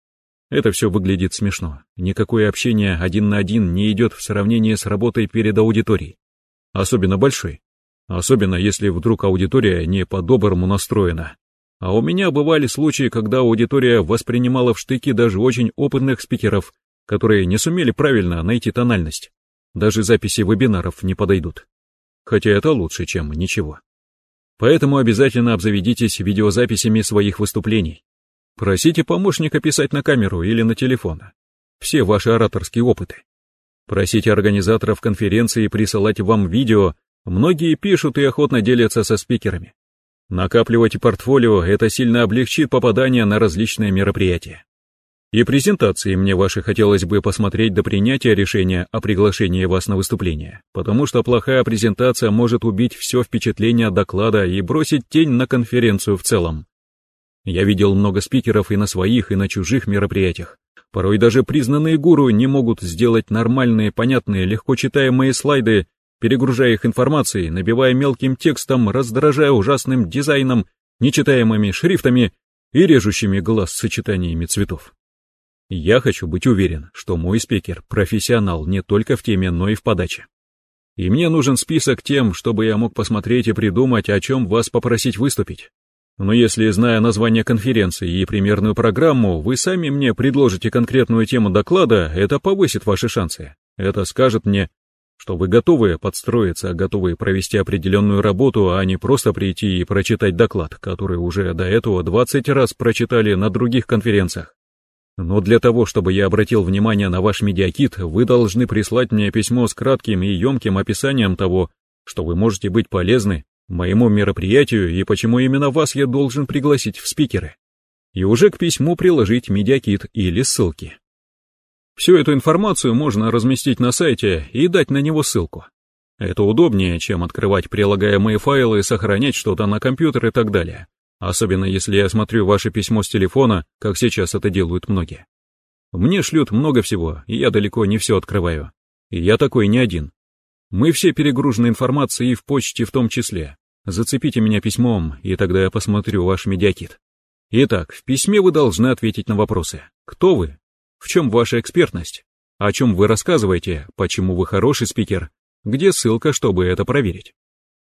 [SPEAKER 2] Это все выглядит смешно. Никакое общение один на один не идет в сравнении с работой перед аудиторией. Особенно большой. Особенно если вдруг аудитория не по-доброму настроена. А у меня бывали случаи, когда аудитория воспринимала в штыки даже очень опытных спикеров, которые не сумели правильно найти тональность. Даже записи вебинаров не подойдут. Хотя это лучше, чем ничего. Поэтому обязательно обзаведитесь видеозаписями своих выступлений. Просите помощника писать на камеру или на телефон. Все ваши ораторские опыты. Просите организаторов конференции присылать вам видео, многие пишут и охотно делятся со спикерами. Накапливайте портфолио, это сильно облегчит попадание на различные мероприятия. И презентации мне ваши хотелось бы посмотреть до принятия решения о приглашении вас на выступление, потому что плохая презентация может убить все впечатление от доклада и бросить тень на конференцию в целом. Я видел много спикеров и на своих, и на чужих мероприятиях. Порой даже признанные гуру не могут сделать нормальные, понятные, легко читаемые слайды, перегружая их информацией, набивая мелким текстом, раздражая ужасным дизайном, нечитаемыми шрифтами и режущими глаз сочетаниями цветов. Я хочу быть уверен, что мой спикер профессионал не только в теме, но и в подаче. И мне нужен список тем, чтобы я мог посмотреть и придумать, о чем вас попросить выступить. Но если, зная название конференции и примерную программу, вы сами мне предложите конкретную тему доклада, это повысит ваши шансы. Это скажет мне, что вы готовы подстроиться, готовы провести определенную работу, а не просто прийти и прочитать доклад, который уже до этого двадцать раз прочитали на других конференциях. Но для того, чтобы я обратил внимание на ваш медиакит, вы должны прислать мне письмо с кратким и емким описанием того, что вы можете быть полезны моему мероприятию и почему именно вас я должен пригласить в спикеры. И уже к письму приложить медиакит или ссылки. Всю эту информацию можно разместить на сайте и дать на него ссылку. Это удобнее, чем открывать прилагаемые файлы, сохранять что-то на компьютер и так далее. Особенно если я смотрю ваше письмо с телефона, как сейчас это делают многие. Мне шлют много всего, и я далеко не все открываю. И я такой не один. Мы все перегружены информацией и в почте в том числе. Зацепите меня письмом, и тогда я посмотрю ваш медиакит. Итак, в письме вы должны ответить на вопросы. Кто вы? В чем ваша экспертность? О чем вы рассказываете? Почему вы хороший спикер? Где ссылка, чтобы это проверить?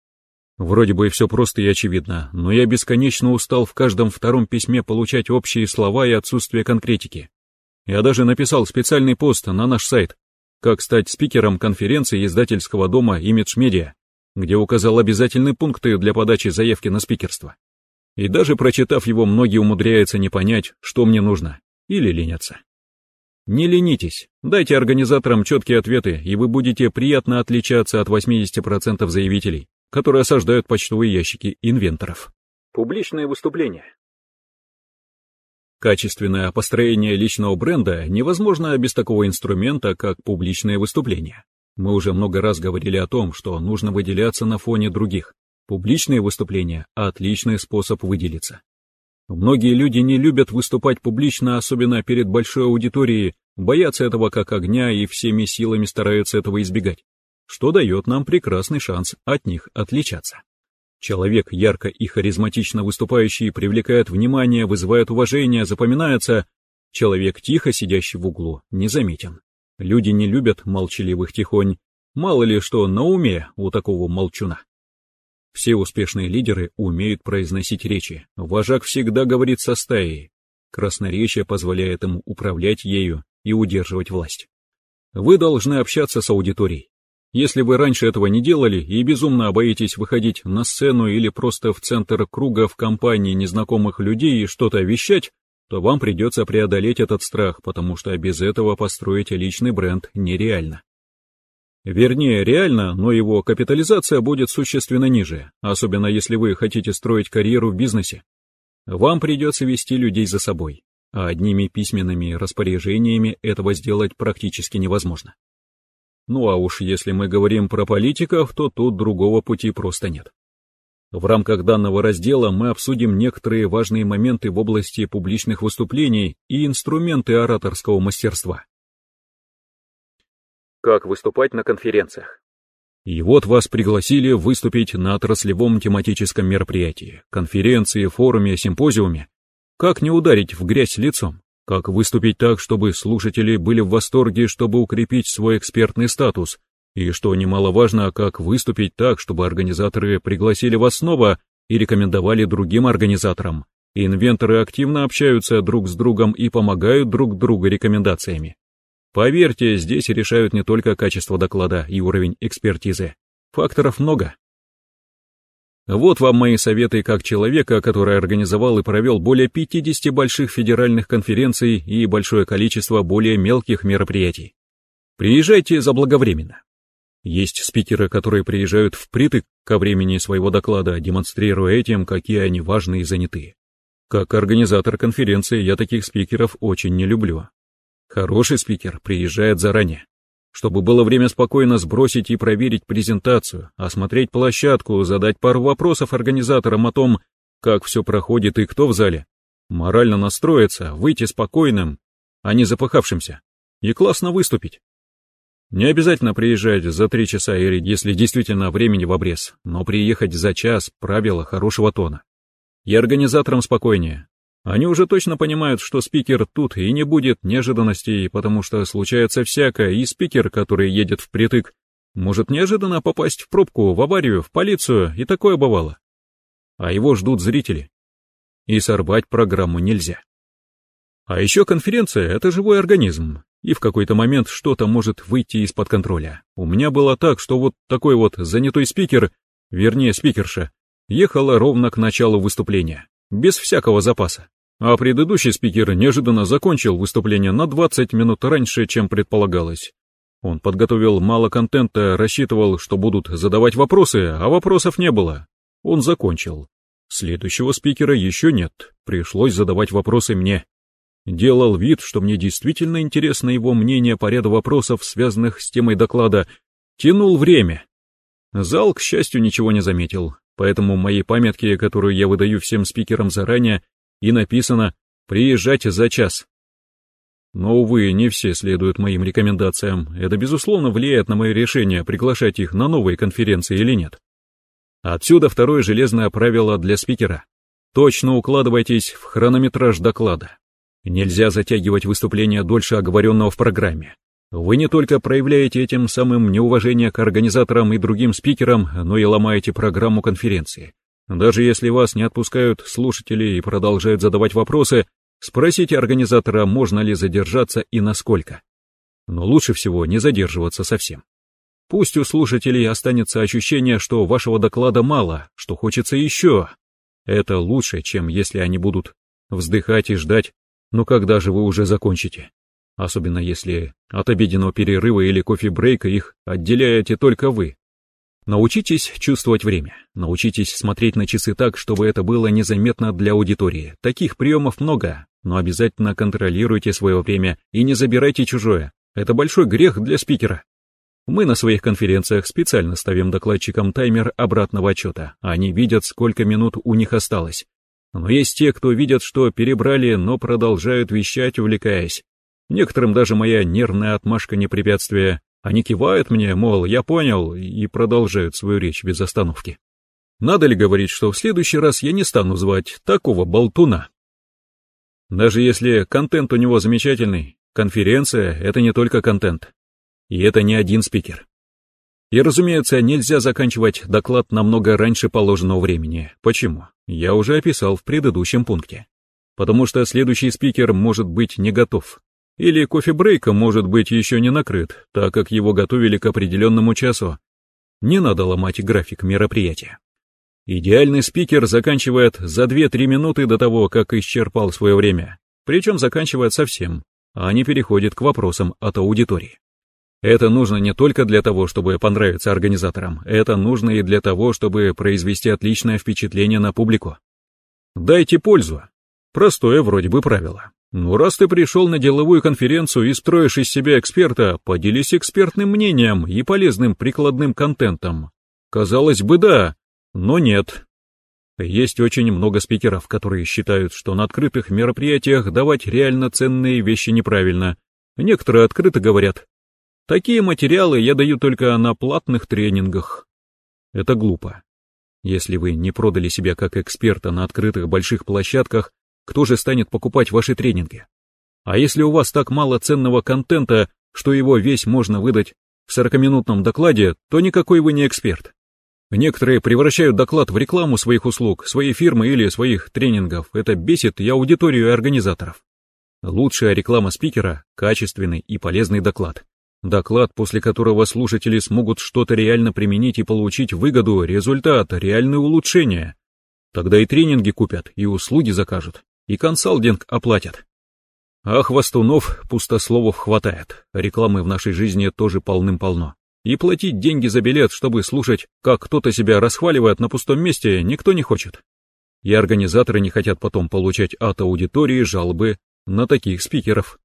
[SPEAKER 2] Вроде бы все просто и очевидно, но я бесконечно устал в каждом втором письме получать общие слова и отсутствие конкретики. Я даже написал специальный пост на наш сайт «Как стать спикером конференции издательского дома Image Media», где указал обязательные пункты для подачи заявки на спикерство. И даже прочитав его, многие умудряются не понять, что мне нужно, или ленятся. Не ленитесь, дайте организаторам четкие ответы, и вы будете приятно отличаться от восьмидесяти процентов заявителей, которые осаждают почтовые ящики инвенторов.
[SPEAKER 1] Публичные выступления.
[SPEAKER 2] Качественное построение личного бренда невозможно без такого инструмента, как публичные выступления. Мы уже много раз говорили о том, что нужно выделяться на фоне других. Публичные выступления – отличный способ выделиться. Многие люди не любят выступать публично, особенно перед большой аудиторией, боятся этого как огня и всеми силами стараются этого избегать, что дает нам прекрасный шанс от них отличаться. Человек, ярко и харизматично выступающий, привлекает внимание, вызывает уважение, запоминается. Человек, тихо сидящий в углу, незаметен. Люди не любят молчаливых тихонь, мало ли что на уме у такого молчуна. Все успешные лидеры умеют произносить речи. Вожак всегда говорит со стаей. Красноречие позволяет ему управлять ею и удерживать власть. Вы должны общаться с аудиторией. Если вы раньше этого не делали и безумно боитесь выходить на сцену или просто в центр круга в компании незнакомых людей и что-то вещать, то вам придется преодолеть этот страх, потому что без этого построить личный бренд нереально. Вернее, реально, но его капитализация будет существенно ниже, особенно если вы хотите строить карьеру в бизнесе. Вам придется вести людей за собой. а одними письменными распоряжениями этого сделать практически невозможно. Ну а уж если мы говорим про политиков, то тут другого пути просто нет. В рамках данного раздела мы обсудим некоторые важные моменты в области публичных выступлений и инструменты ораторского мастерства.
[SPEAKER 1] Как выступать на конференциях?
[SPEAKER 2] И вот вас пригласили выступить на отраслевом тематическом мероприятии, конференции, форуме, симпозиуме. Как не ударить в грязь лицом? Как выступить так, чтобы слушатели были в восторге, чтобы укрепить свой экспертный статус? И, что немаловажно, как выступить так, чтобы организаторы пригласили вас снова и рекомендовали другим организаторам? Инвенторы активно общаются друг с другом и помогают друг другу рекомендациями. Поверьте, здесь решают не только качество доклада и уровень экспертизы. Факторов много. Вот вам мои советы как человека, который организовал и провел более пятидесяти больших федеральных конференций и большое количество более мелких мероприятий. Приезжайте заблаговременно. Есть спикеры, которые приезжают впритык ко времени своего доклада, демонстрируя этим, какие они важные и занятые. Как организатор конференции я таких спикеров очень не люблю. Хороший спикер приезжает заранее, чтобы было время спокойно сбросить и проверить презентацию, осмотреть площадку, задать пару вопросов организаторам о том, как все проходит и кто в зале, морально настроиться, выйти спокойным, а не запыхавшимся, и классно выступить. Не обязательно приезжать за три часа или если действительно времени в обрез, но приехать за час — правило хорошего тона. И организаторам спокойнее. Они уже точно понимают, что спикер тут и не будет неожиданностей, потому что случается всякое, и спикер, который едет впритык, может неожиданно попасть в пробку, в аварию, в полицию, и такое бывало. А его ждут зрители. И сорвать программу нельзя. А еще конференция — это живой организм, и в какой-то момент что-то может выйти из-под контроля. У меня было так, что вот такой вот занятой спикер, вернее спикерша, ехала ровно к началу выступления, без всякого запаса. А предыдущий спикер неожиданно закончил выступление на двадцать минут раньше, чем предполагалось. Он подготовил мало контента, рассчитывал, что будут задавать вопросы, а вопросов не было. Он закончил. Следующего спикера еще нет, пришлось задавать вопросы мне. Делал вид, что мне действительно интересно его мнение по ряду вопросов, связанных с темой доклада. Тянул время. Зал, к счастью, ничего не заметил, поэтому в моей памятке, которую я выдаю всем спикерам заранее, и написано «приезжать за час». Но, увы, не все следуют моим рекомендациям. Это, безусловно, влияет на мое решение, приглашать их на новые конференции или нет. Отсюда второе железное правило для спикера. Точно укладывайтесь в хронометраж доклада. Нельзя затягивать выступление дольше оговоренного в программе. Вы не только проявляете этим самым неуважение к организаторам и другим спикерам, но и ломаете программу конференции. Даже если вас не отпускают слушатели и продолжают задавать вопросы, спросите организатора, можно ли задержаться и насколько. Но лучше всего не задерживаться совсем. Пусть у слушателей останется ощущение, что вашего доклада мало, что хочется еще. Это лучше, чем если они будут вздыхать и ждать, ну когда же вы уже закончите. Особенно если от обеденного перерыва или кофе-брейка их отделяете только вы. Научитесь чувствовать время, научитесь смотреть на часы так, чтобы это было незаметно для аудитории. Таких приемов много, но обязательно контролируйте свое время и не забирайте чужое. Это большой грех для спикера. Мы на своих конференциях специально ставим докладчикам таймер обратного отчета. Они видят, сколько минут у них осталось. Но есть те, кто видят, что перебрали, но продолжают вещать, увлекаясь. Некоторым даже моя нервная отмашка не препятствие. Они кивают мне, мол, я понял, и продолжают свою речь без остановки. Надо ли говорить, что в следующий раз я не стану звать такого болтуна? Даже если контент у него замечательный, конференция — это не только контент. И это не один спикер. И, разумеется, нельзя заканчивать доклад намного раньше положенного времени. Почему? Я уже описал в предыдущем пункте. Потому что следующий спикер может быть не готов. Или кофе-брейка может быть еще не накрыт, так как его готовили к определенному часу. Не надо ломать график мероприятия. Идеальный спикер заканчивает за две-три минуты до того, как исчерпал свое время. Причем заканчивает совсем, а не переходит к вопросам от аудитории. Это нужно не только для того, чтобы понравиться организаторам, это нужно и для того, чтобы произвести отличное впечатление на публику. Дайте пользу. Простое вроде бы правило. Ну, раз ты пришел на деловую конференцию и строишь из себя эксперта, поделись экспертным мнением и полезным прикладным контентом. Казалось бы, да, но нет. Есть очень много спикеров, которые считают, что на открытых мероприятиях давать реально ценные вещи неправильно. Некоторые открыто говорят: такие материалы я даю только на платных тренингах. Это глупо. Если вы не продали себя как эксперта на открытых больших площадках, кто же станет покупать ваши тренинги? А если у вас так мало ценного контента, что его весь можно выдать в сорокаминутном докладе, то никакой вы не эксперт. Некоторые превращают доклад в рекламу своих услуг, своей фирмы или своих тренингов. Это бесит и аудиторию, и организаторов. Лучшая реклама спикера – качественный и полезный доклад. Доклад, после которого слушатели смогут что-то реально применить и получить выгоду, результат, реальное улучшение. Тогда и тренинги купят, и услуги закажут, и консалтинг оплатят. А хвастунов, пустословов хватает, рекламы в нашей жизни тоже полным-полно. И платить деньги за билет, чтобы слушать, как кто-то себя расхваливает на пустом месте, никто не хочет. И организаторы не хотят потом получать от аудитории жалобы на таких спикеров.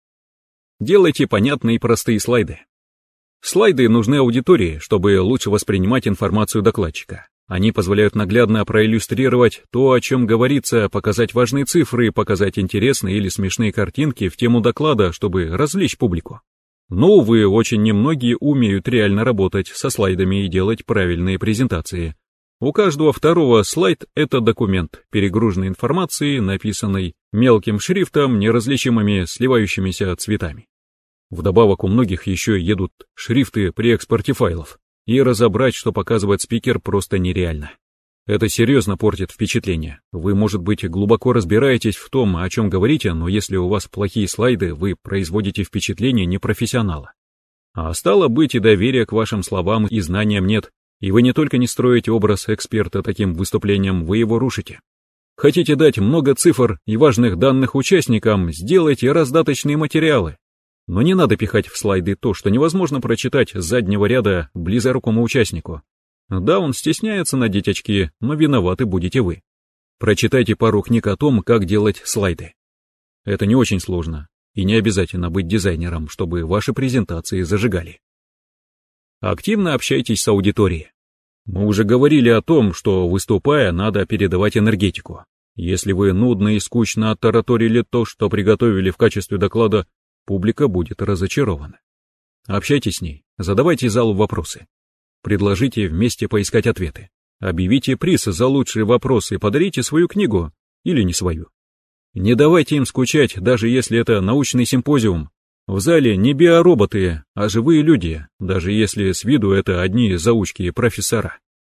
[SPEAKER 2] Делайте понятные и простые слайды. Слайды нужны аудитории, чтобы лучше воспринимать информацию докладчика. Они позволяют наглядно проиллюстрировать то, о чем говорится, показать важные цифры, показать интересные или смешные картинки в тему доклада, чтобы развлечь публику. Но, увы, очень немногие умеют реально работать со слайдами и делать правильные презентации. У каждого второго слайд — это документ, перегруженный информацией, написанной мелким шрифтом, неразличимыми сливающимися цветами. Вдобавок у многих еще едут шрифты при экспорте файлов, и разобрать, что показывает спикер, просто нереально. Это серьезно портит впечатление. Вы, может быть, глубоко разбираетесь в том, о чем говорите, но если у вас плохие слайды, вы производите впечатление непрофессионала. А стало быть, и доверия к вашим словам и знаниям нет, и вы не только не строите образ эксперта таким выступлением, вы его рушите. Хотите дать много цифр и важных данных участникам, сделайте раздаточные материалы. Но не надо пихать в слайды то, что невозможно прочитать с заднего ряда близорукому участнику. Да, он стесняется надеть очки, но виноваты будете вы. Прочитайте пару книг о том, как делать слайды. Это не очень сложно, и не обязательно быть дизайнером, чтобы ваши презентации зажигали. Активно общайтесь с аудиторией. Мы уже говорили о том, что, выступая, надо передавать энергетику. Если вы нудно и скучно оттараторили то, что приготовили в качестве доклада, публика будет разочарована. Общайтесь с ней, задавайте залу вопросы. Предложите вместе поискать ответы. Объявите приз за лучшие вопросы и подарите свою книгу, или не свою. Не давайте им скучать, даже если это научный симпозиум. В зале не биороботы, а живые люди, даже если с виду это одни заучки и профессора.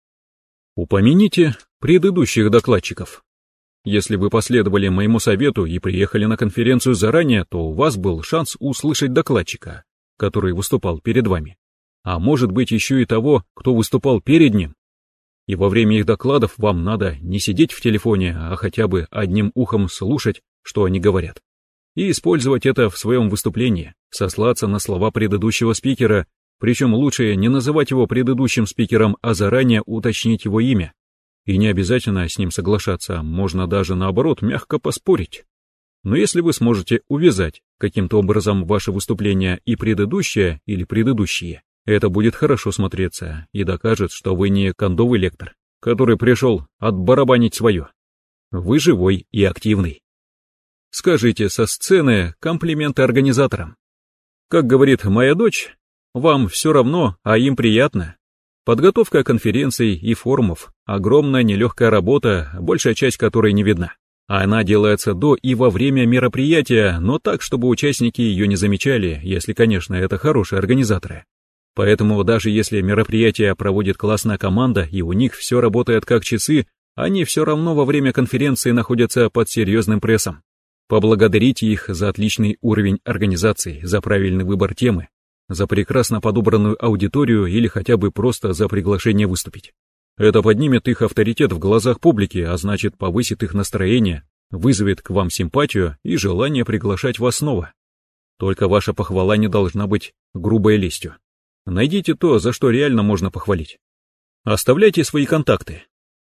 [SPEAKER 2] Упомяните предыдущих докладчиков. Если вы последовали моему совету и приехали на конференцию заранее, то у вас был шанс услышать докладчика, который выступал перед вами. А может быть еще и того, кто выступал перед ним. И во время их докладов вам надо не сидеть в телефоне, а хотя бы одним ухом слушать, что они говорят. И использовать это в своем выступлении, сослаться на слова предыдущего спикера, причем лучше не называть его предыдущим спикером, а заранее уточнить его имя. И не обязательно с ним соглашаться, можно даже наоборот мягко поспорить. Но если вы сможете увязать каким-то образом ваше выступление и предыдущее или предыдущие, это будет хорошо смотреться и докажет, что вы не кондовый лектор, который пришел отбарабанить свое. Вы живой и активный. Скажите со сцены комплименты организаторам. Как говорит моя дочь, вам все равно, а им приятно. Подготовка конференций и форумов – огромная нелегкая работа, большая часть которой не видна. Она делается до и во время мероприятия, но так, чтобы участники ее не замечали, если, конечно, это хорошие организаторы. Поэтому даже если мероприятие проводит классная команда и у них все работает как часы, они все равно во время конференции находятся под серьезным прессом. Поблагодарите их за отличный уровень организации, за правильный выбор темы, за прекрасно подобранную аудиторию или хотя бы просто за приглашение выступить. Это поднимет их авторитет в глазах публики, а значит повысит их настроение, вызовет к вам симпатию и желание приглашать вас снова. Только ваша похвала не должна быть грубой лестью. Найдите то, за что реально можно похвалить. Оставляйте свои контакты.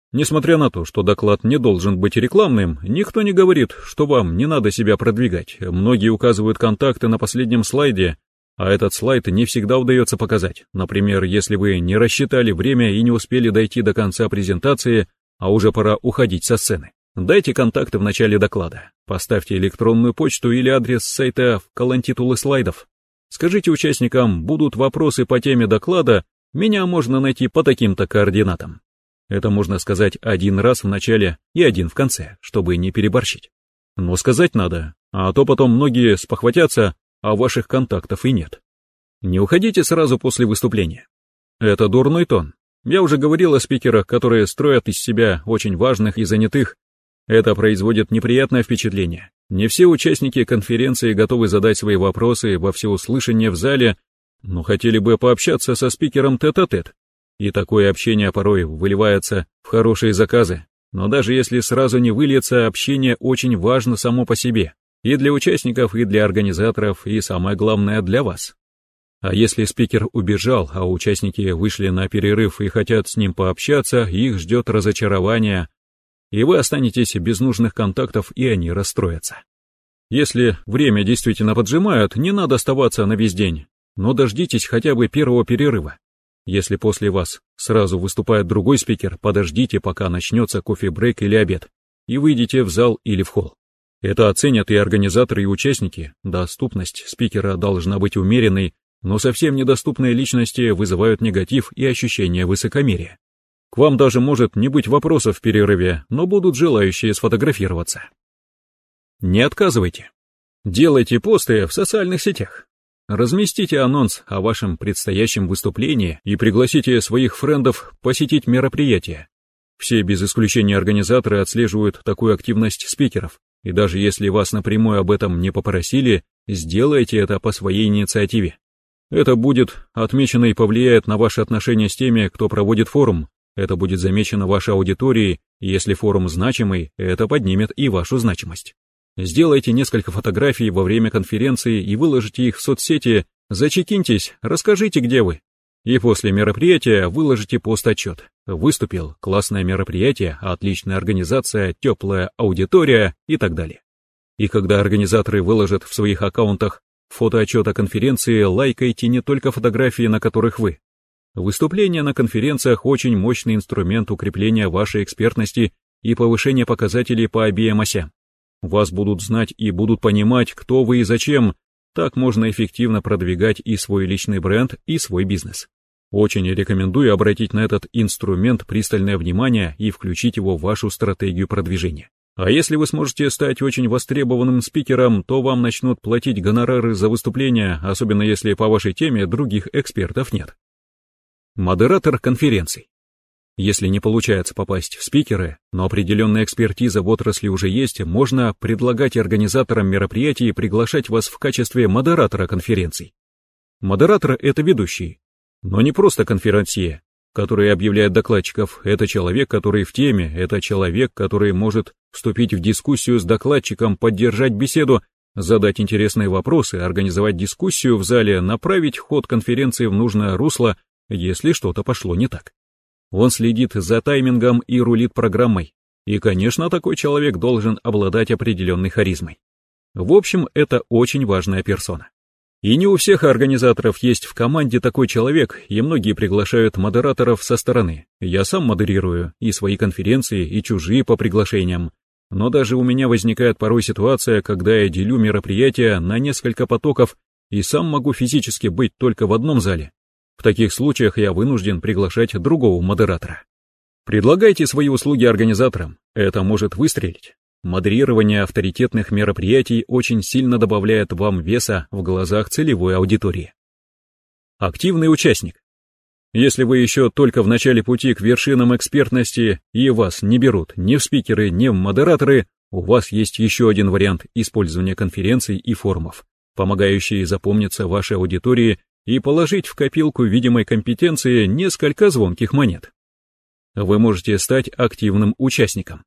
[SPEAKER 2] Несмотря на то, что доклад не должен быть рекламным, никто не говорит, что вам не надо себя продвигать. Многие указывают контакты на последнем слайде, а этот слайд не всегда удается показать. Например, если вы не рассчитали время и не успели дойти до конца презентации, а уже пора уходить со сцены. Дайте контакты в начале доклада. Поставьте электронную почту или адрес сайта в колонн титулы слайдов. Скажите участникам, будут вопросы по теме доклада, меня можно найти по таким-то координатам. Это можно сказать один раз в начале и один в конце, чтобы не переборщить. Но сказать надо, а то потом многие спохватятся, а ваших контактов и нет. Не уходите сразу после выступления. Это дурной тон. Я уже говорил о спикерах, которые строят из себя очень важных и занятых. Это производит неприятное впечатление. Не все участники конференции готовы задать свои вопросы во всеуслышание в зале, но хотели бы пообщаться со спикером тет-а-тет. И такое общение порой выливается в хорошие заказы. Но даже если сразу не выльется, общение очень важно само по себе. И для участников, и для организаторов, и самое главное для вас. А если спикер убежал, а участники вышли на перерыв и хотят с ним пообщаться, их ждет разочарование, и вы останетесь без нужных контактов, и они расстроятся. Если время действительно поджимает, не надо оставаться на весь день, но дождитесь хотя бы первого перерыва. Если после вас сразу выступает другой спикер, подождите, пока начнется кофе-брейк или обед, и выйдите в зал или в холл. Это оценят и организаторы, и участники. Доступность спикера должна быть умеренной, но совсем недоступные личности вызывают негатив и ощущение высокомерия. К вам даже может не быть вопросов в перерыве, но будут желающие сфотографироваться. Не отказывайте. Делайте посты в социальных сетях. Разместите анонс о вашем предстоящем выступлении и пригласите своих френдов посетить мероприятие. Все без исключения организаторы отслеживают такую активность спикеров, и даже если вас напрямую об этом не попросили, сделайте это по своей инициативе. Это будет отмечено и повлияет на ваши отношения с теми, кто проводит форум. Это будет замечено вашей аудиторией, и если форум значимый, это поднимет и вашу значимость. Сделайте несколько фотографий во время конференции и выложите их в соцсети, зачекиньтесь, расскажите, где вы. И после мероприятия выложите пост-отчет. Выступил, классное мероприятие, отличная организация, теплая аудитория и так далее. И когда организаторы выложат в своих аккаунтах фотоотчет о конференции, лайкайте не только фотографии, на которых вы. Выступления на конференциях очень мощный инструмент укрепления вашей экспертности и повышения показателей по обеим осям. Вас будут знать и будут понимать, кто вы и зачем. Так можно эффективно продвигать и свой личный бренд, и свой бизнес. Очень рекомендую обратить на этот инструмент пристальное внимание и включить его в вашу стратегию продвижения. А если вы сможете стать очень востребованным спикером, то вам начнут платить гонорары за выступления, особенно если по вашей теме других экспертов нет. Модератор конференций. Если не получается попасть в спикеры, но определенная экспертиза в отрасли уже есть, можно предлагать организаторам мероприятий приглашать вас в качестве модератора конференций. Модератор — это ведущий, но не просто конферансье, который объявляет докладчиков. Это человек, который в теме, это человек, который может вступить в дискуссию с докладчиком, поддержать беседу, задать интересные вопросы, организовать дискуссию в зале, направить ход конференции в нужное русло, если что-то пошло не так. Он следит за таймингом и рулит программой. И, конечно, такой человек должен обладать определенной харизмой. В общем, это очень важная персона. И не у всех организаторов есть в команде такой человек, и многие приглашают модераторов со стороны. Я сам модерирую и свои конференции, и чужие по приглашениям. Но даже у меня возникает порой ситуация, когда я делю мероприятия на несколько потоков и сам могу физически быть только в одном зале. В таких случаях я вынужден приглашать другого модератора. Предлагайте свои услуги организаторам, это может выстрелить. Модерирование авторитетных мероприятий очень сильно добавляет вам веса в глазах целевой аудитории. Активный участник. Если вы еще только в начале пути к вершинам экспертности и вас не берут ни в спикеры, ни в модераторы, у вас есть еще один вариант использования конференций и форумов, помогающий запомниться вашей аудитории и положить в копилку видимой компетенции несколько звонких монет. Вы можете стать активным участником.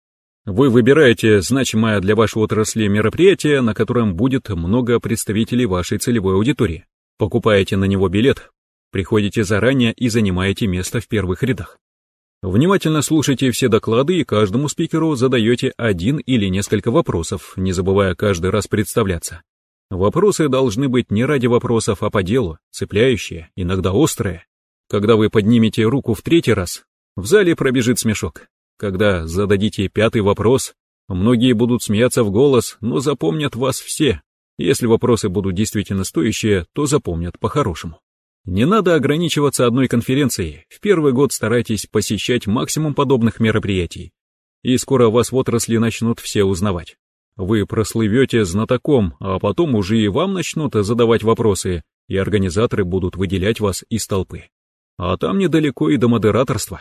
[SPEAKER 2] Вы выбираете значимое для вашей отрасли мероприятие, на котором будет много представителей вашей целевой аудитории. Покупаете на него билет, приходите заранее и занимаете место в первых рядах. Внимательно слушайте все доклады и каждому спикеру задаете один или несколько вопросов, не забывая каждый раз представляться. Вопросы должны быть не ради вопросов, а по делу, цепляющие, иногда острые. Когда вы поднимете руку в третий раз, в зале пробежит смешок. Когда зададите пятый вопрос, многие будут смеяться в голос, но запомнят вас все. Если вопросы будут действительно стоящие, то запомнят по-хорошему. Не надо ограничиваться одной конференцией. В первый год старайтесь посещать максимум подобных мероприятий. И скоро вас в отрасли начнут все узнавать. Вы прослывете знатоком, а потом уже и вам начнут задавать вопросы, и организаторы будут выделять вас из толпы. А там недалеко и до модераторства.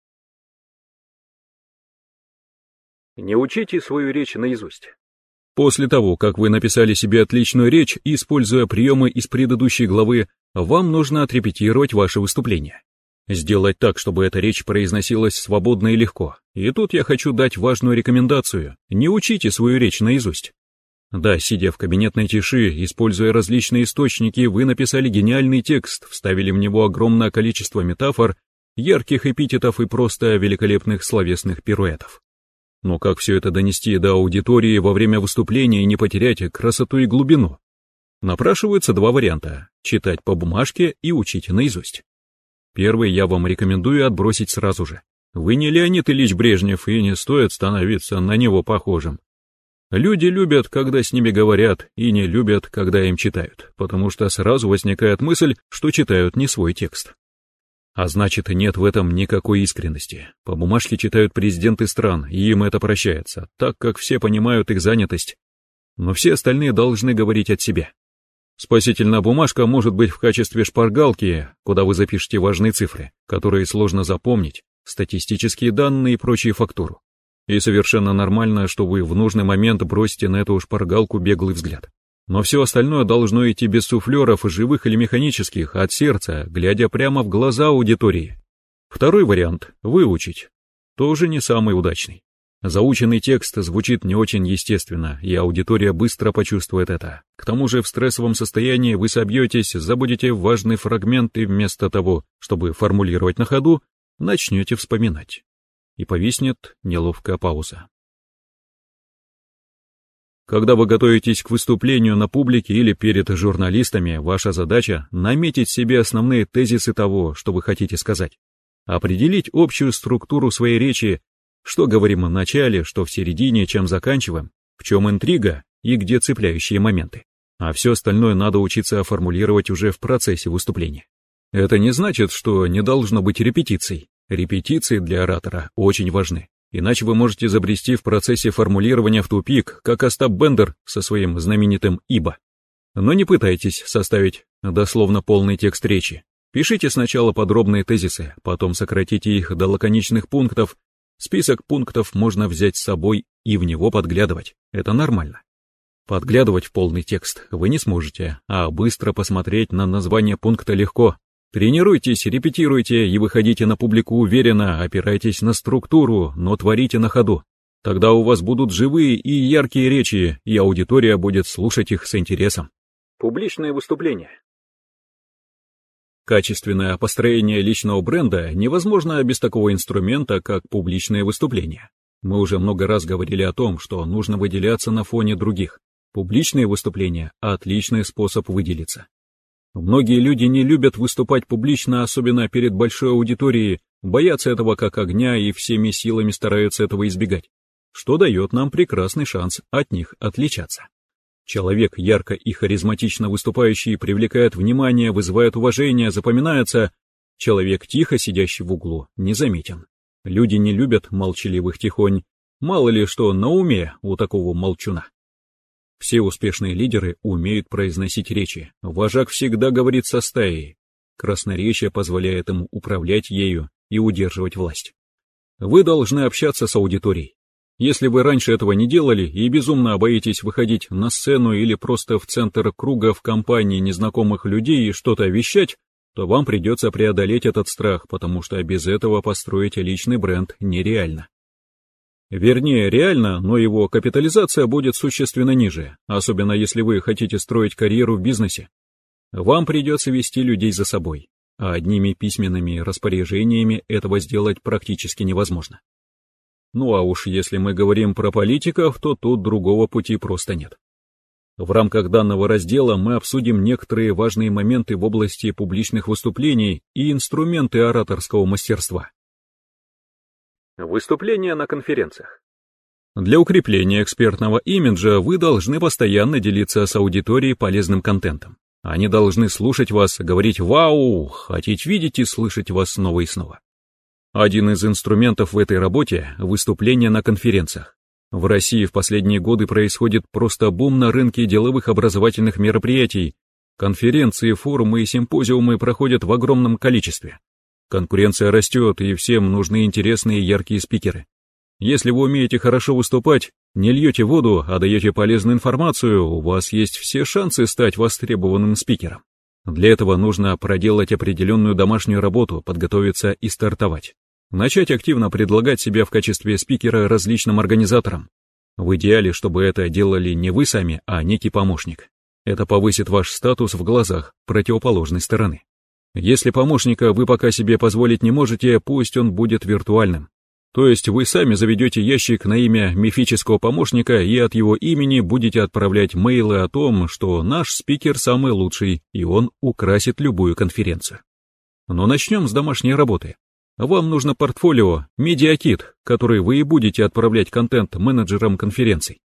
[SPEAKER 1] Не учите свою речь наизусть.
[SPEAKER 2] После того, как вы написали себе отличную речь, используя приемы из предыдущей главы, вам нужно отрепетировать ваше выступление. Сделать так, чтобы эта речь произносилась свободно и легко. И тут я хочу дать важную рекомендацию. Не учите свою речь наизусть. Да, сидя в кабинетной тиши, используя различные источники, вы написали гениальный текст, вставили в него огромное количество метафор, ярких эпитетов и просто великолепных словесных пируэтов. Но как все это донести до аудитории во время выступления и не потерять красоту и глубину? Напрашиваются два варианта – читать по бумажке и учить наизусть. Первый я вам рекомендую отбросить сразу же. Вы не Леонид Ильич Брежнев, и не стоит становиться на него похожим. Люди любят, когда с ними говорят, и не любят, когда им читают, потому что сразу возникает мысль, что читают не свой текст. А значит, нет в этом никакой искренности. По бумажке читают президенты стран, и им это прощается, так как все понимают их занятость. Но все остальные должны говорить от себя. Спасительная бумажка может быть в качестве шпаргалки, куда вы запишете важные цифры, которые сложно запомнить, статистические данные и прочие фактуру. И совершенно нормально, что вы в нужный момент бросите на эту шпаргалку беглый взгляд. Но все остальное должно идти без суфлеров, живых или механических, от сердца, глядя прямо в глаза аудитории. Второй вариант – выучить. Тоже не самый удачный. Заученный текст звучит не очень естественно, и аудитория быстро почувствует это. К тому же в стрессовом состоянии вы собьетесь, забудете важный фрагмент и вместо того, чтобы формулировать на ходу, начнете вспоминать. И повиснет неловкая пауза. Когда вы готовитесь к выступлению на публике или перед журналистами, ваша задача – наметить себе основные тезисы того, что вы хотите сказать. Определить общую структуру своей речи, что говорим в начале, что в середине, чем заканчиваем, в чем интрига и где цепляющие моменты. А все остальное надо учиться формулировать уже в процессе выступления. Это не значит, что не должно быть репетиций. Репетиции для оратора очень важны. Иначе вы можете забрести в процессе формулирования в тупик, как Остап Бендер со своим знаменитым «ибо». Но не пытайтесь составить дословно полный текст речи. Пишите сначала подробные тезисы, потом сократите их до лаконичных пунктов. Список пунктов можно взять с собой и в него подглядывать. Это нормально. Подглядывать в полный текст вы не сможете, а быстро посмотреть на название пункта легко. Тренируйтесь, репетируйте и выходите на публику уверенно, опирайтесь на структуру, но творите на ходу. Тогда у вас будут живые и яркие речи, и аудитория будет слушать их с интересом.
[SPEAKER 1] Публичное выступление.
[SPEAKER 2] Качественное построение личного бренда невозможно без такого инструмента, как публичное выступление. Мы уже много раз говорили о том, что нужно выделяться на фоне других. Публичные выступления – отличный способ выделиться. Многие люди не любят выступать публично, особенно перед большой аудиторией, боятся этого как огня и всеми силами стараются этого избегать, что дает нам прекрасный шанс от них отличаться. Человек, ярко и харизматично выступающий, привлекает внимание, вызывает уважение, запоминается. Человек, тихо сидящий в углу, незаметен. Люди не любят молчаливых тихонь. Мало ли что на уме у такого молчуна. Все успешные лидеры умеют произносить речи. Вожак всегда говорит со стаей. Красноречие позволяет ему управлять ею и удерживать власть. Вы должны общаться с аудиторией. Если вы раньше этого не делали и безумно боитесь выходить на сцену или просто в центр круга в компании незнакомых людей и что-то вещать, то вам придется преодолеть этот страх, потому что без этого построить личный бренд нереально. Вернее, реально, но его капитализация будет существенно ниже, особенно если вы хотите строить карьеру в бизнесе. Вам придется вести людей за собой. а одними письменными распоряжениями этого сделать практически невозможно. Ну а уж если мы говорим про политиков, то тут другого пути просто нет. В рамках данного раздела мы обсудим некоторые важные моменты в области публичных выступлений и инструменты ораторского мастерства.
[SPEAKER 1] Выступления на конференциях.
[SPEAKER 2] Для укрепления экспертного имиджа вы должны постоянно делиться с аудиторией полезным контентом. Они должны слушать вас, говорить «Вау!», хотеть видеть и слышать вас снова и снова. Один из инструментов в этой работе – выступления на конференциях. В России в последние годы происходит просто бум на рынке деловых образовательных мероприятий. Конференции, форумы и симпозиумы проходят в огромном количестве. Конкуренция растет, и всем нужны интересные и яркие спикеры. Если вы умеете хорошо выступать, не льете воду, а даете полезную информацию, у вас есть все шансы стать востребованным спикером. Для этого нужно проделать определенную домашнюю работу, подготовиться и стартовать. Начать активно предлагать себя в качестве спикера различным организаторам. В идеале, чтобы это делали не вы сами, а некий помощник. Это повысит ваш статус в глазах противоположной стороны. Если помощника вы пока себе позволить не можете, пусть он будет виртуальным. То есть вы сами заведете ящик на имя мифического помощника и от его имени будете отправлять мейлы о том, что наш спикер самый лучший, и он украсит любую конференцию. Но начнем с домашней работы. Вам нужно портфолио, медиакит, который вы и будете отправлять контент менеджерам конференций.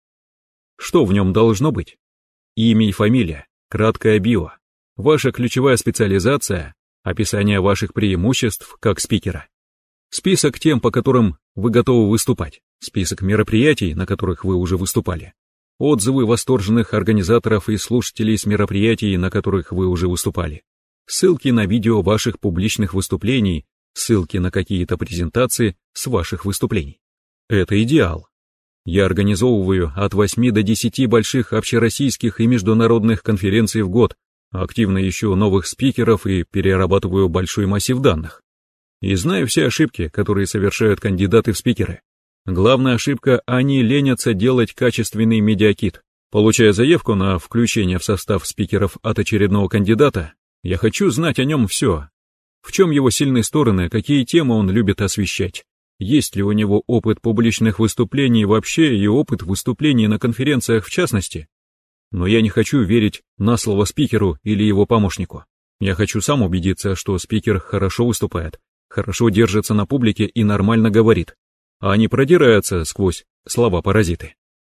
[SPEAKER 2] Что в нем должно быть? Имя и фамилия, краткое био, ваша ключевая специализация, описание ваших преимуществ как спикера. Список тем, по которым вы готовы выступать, список мероприятий, на которых вы уже выступали, отзывы восторженных организаторов и слушателей с мероприятий, на которых вы уже выступали, ссылки на видео ваших публичных выступлений, ссылки на какие-то презентации с ваших выступлений. Это идеал. Я организовываю от восьми до десяти больших общероссийских и международных конференций в год, активно ищу новых спикеров и перерабатываю большой массив данных. И знаю все ошибки, которые совершают кандидаты в спикеры. Главная ошибка – они ленятся делать качественный медиакит. Получая заявку на включение в состав спикеров от очередного кандидата, я хочу знать о нем все. В чем его сильные стороны, какие темы он любит освещать, есть ли у него опыт публичных выступлений вообще и опыт выступлений на конференциях в частности. Но я не хочу верить на слово спикеру или его помощнику. Я хочу сам убедиться, что спикер хорошо выступает, хорошо держится на публике и нормально говорит, а не продирается сквозь слова-паразиты.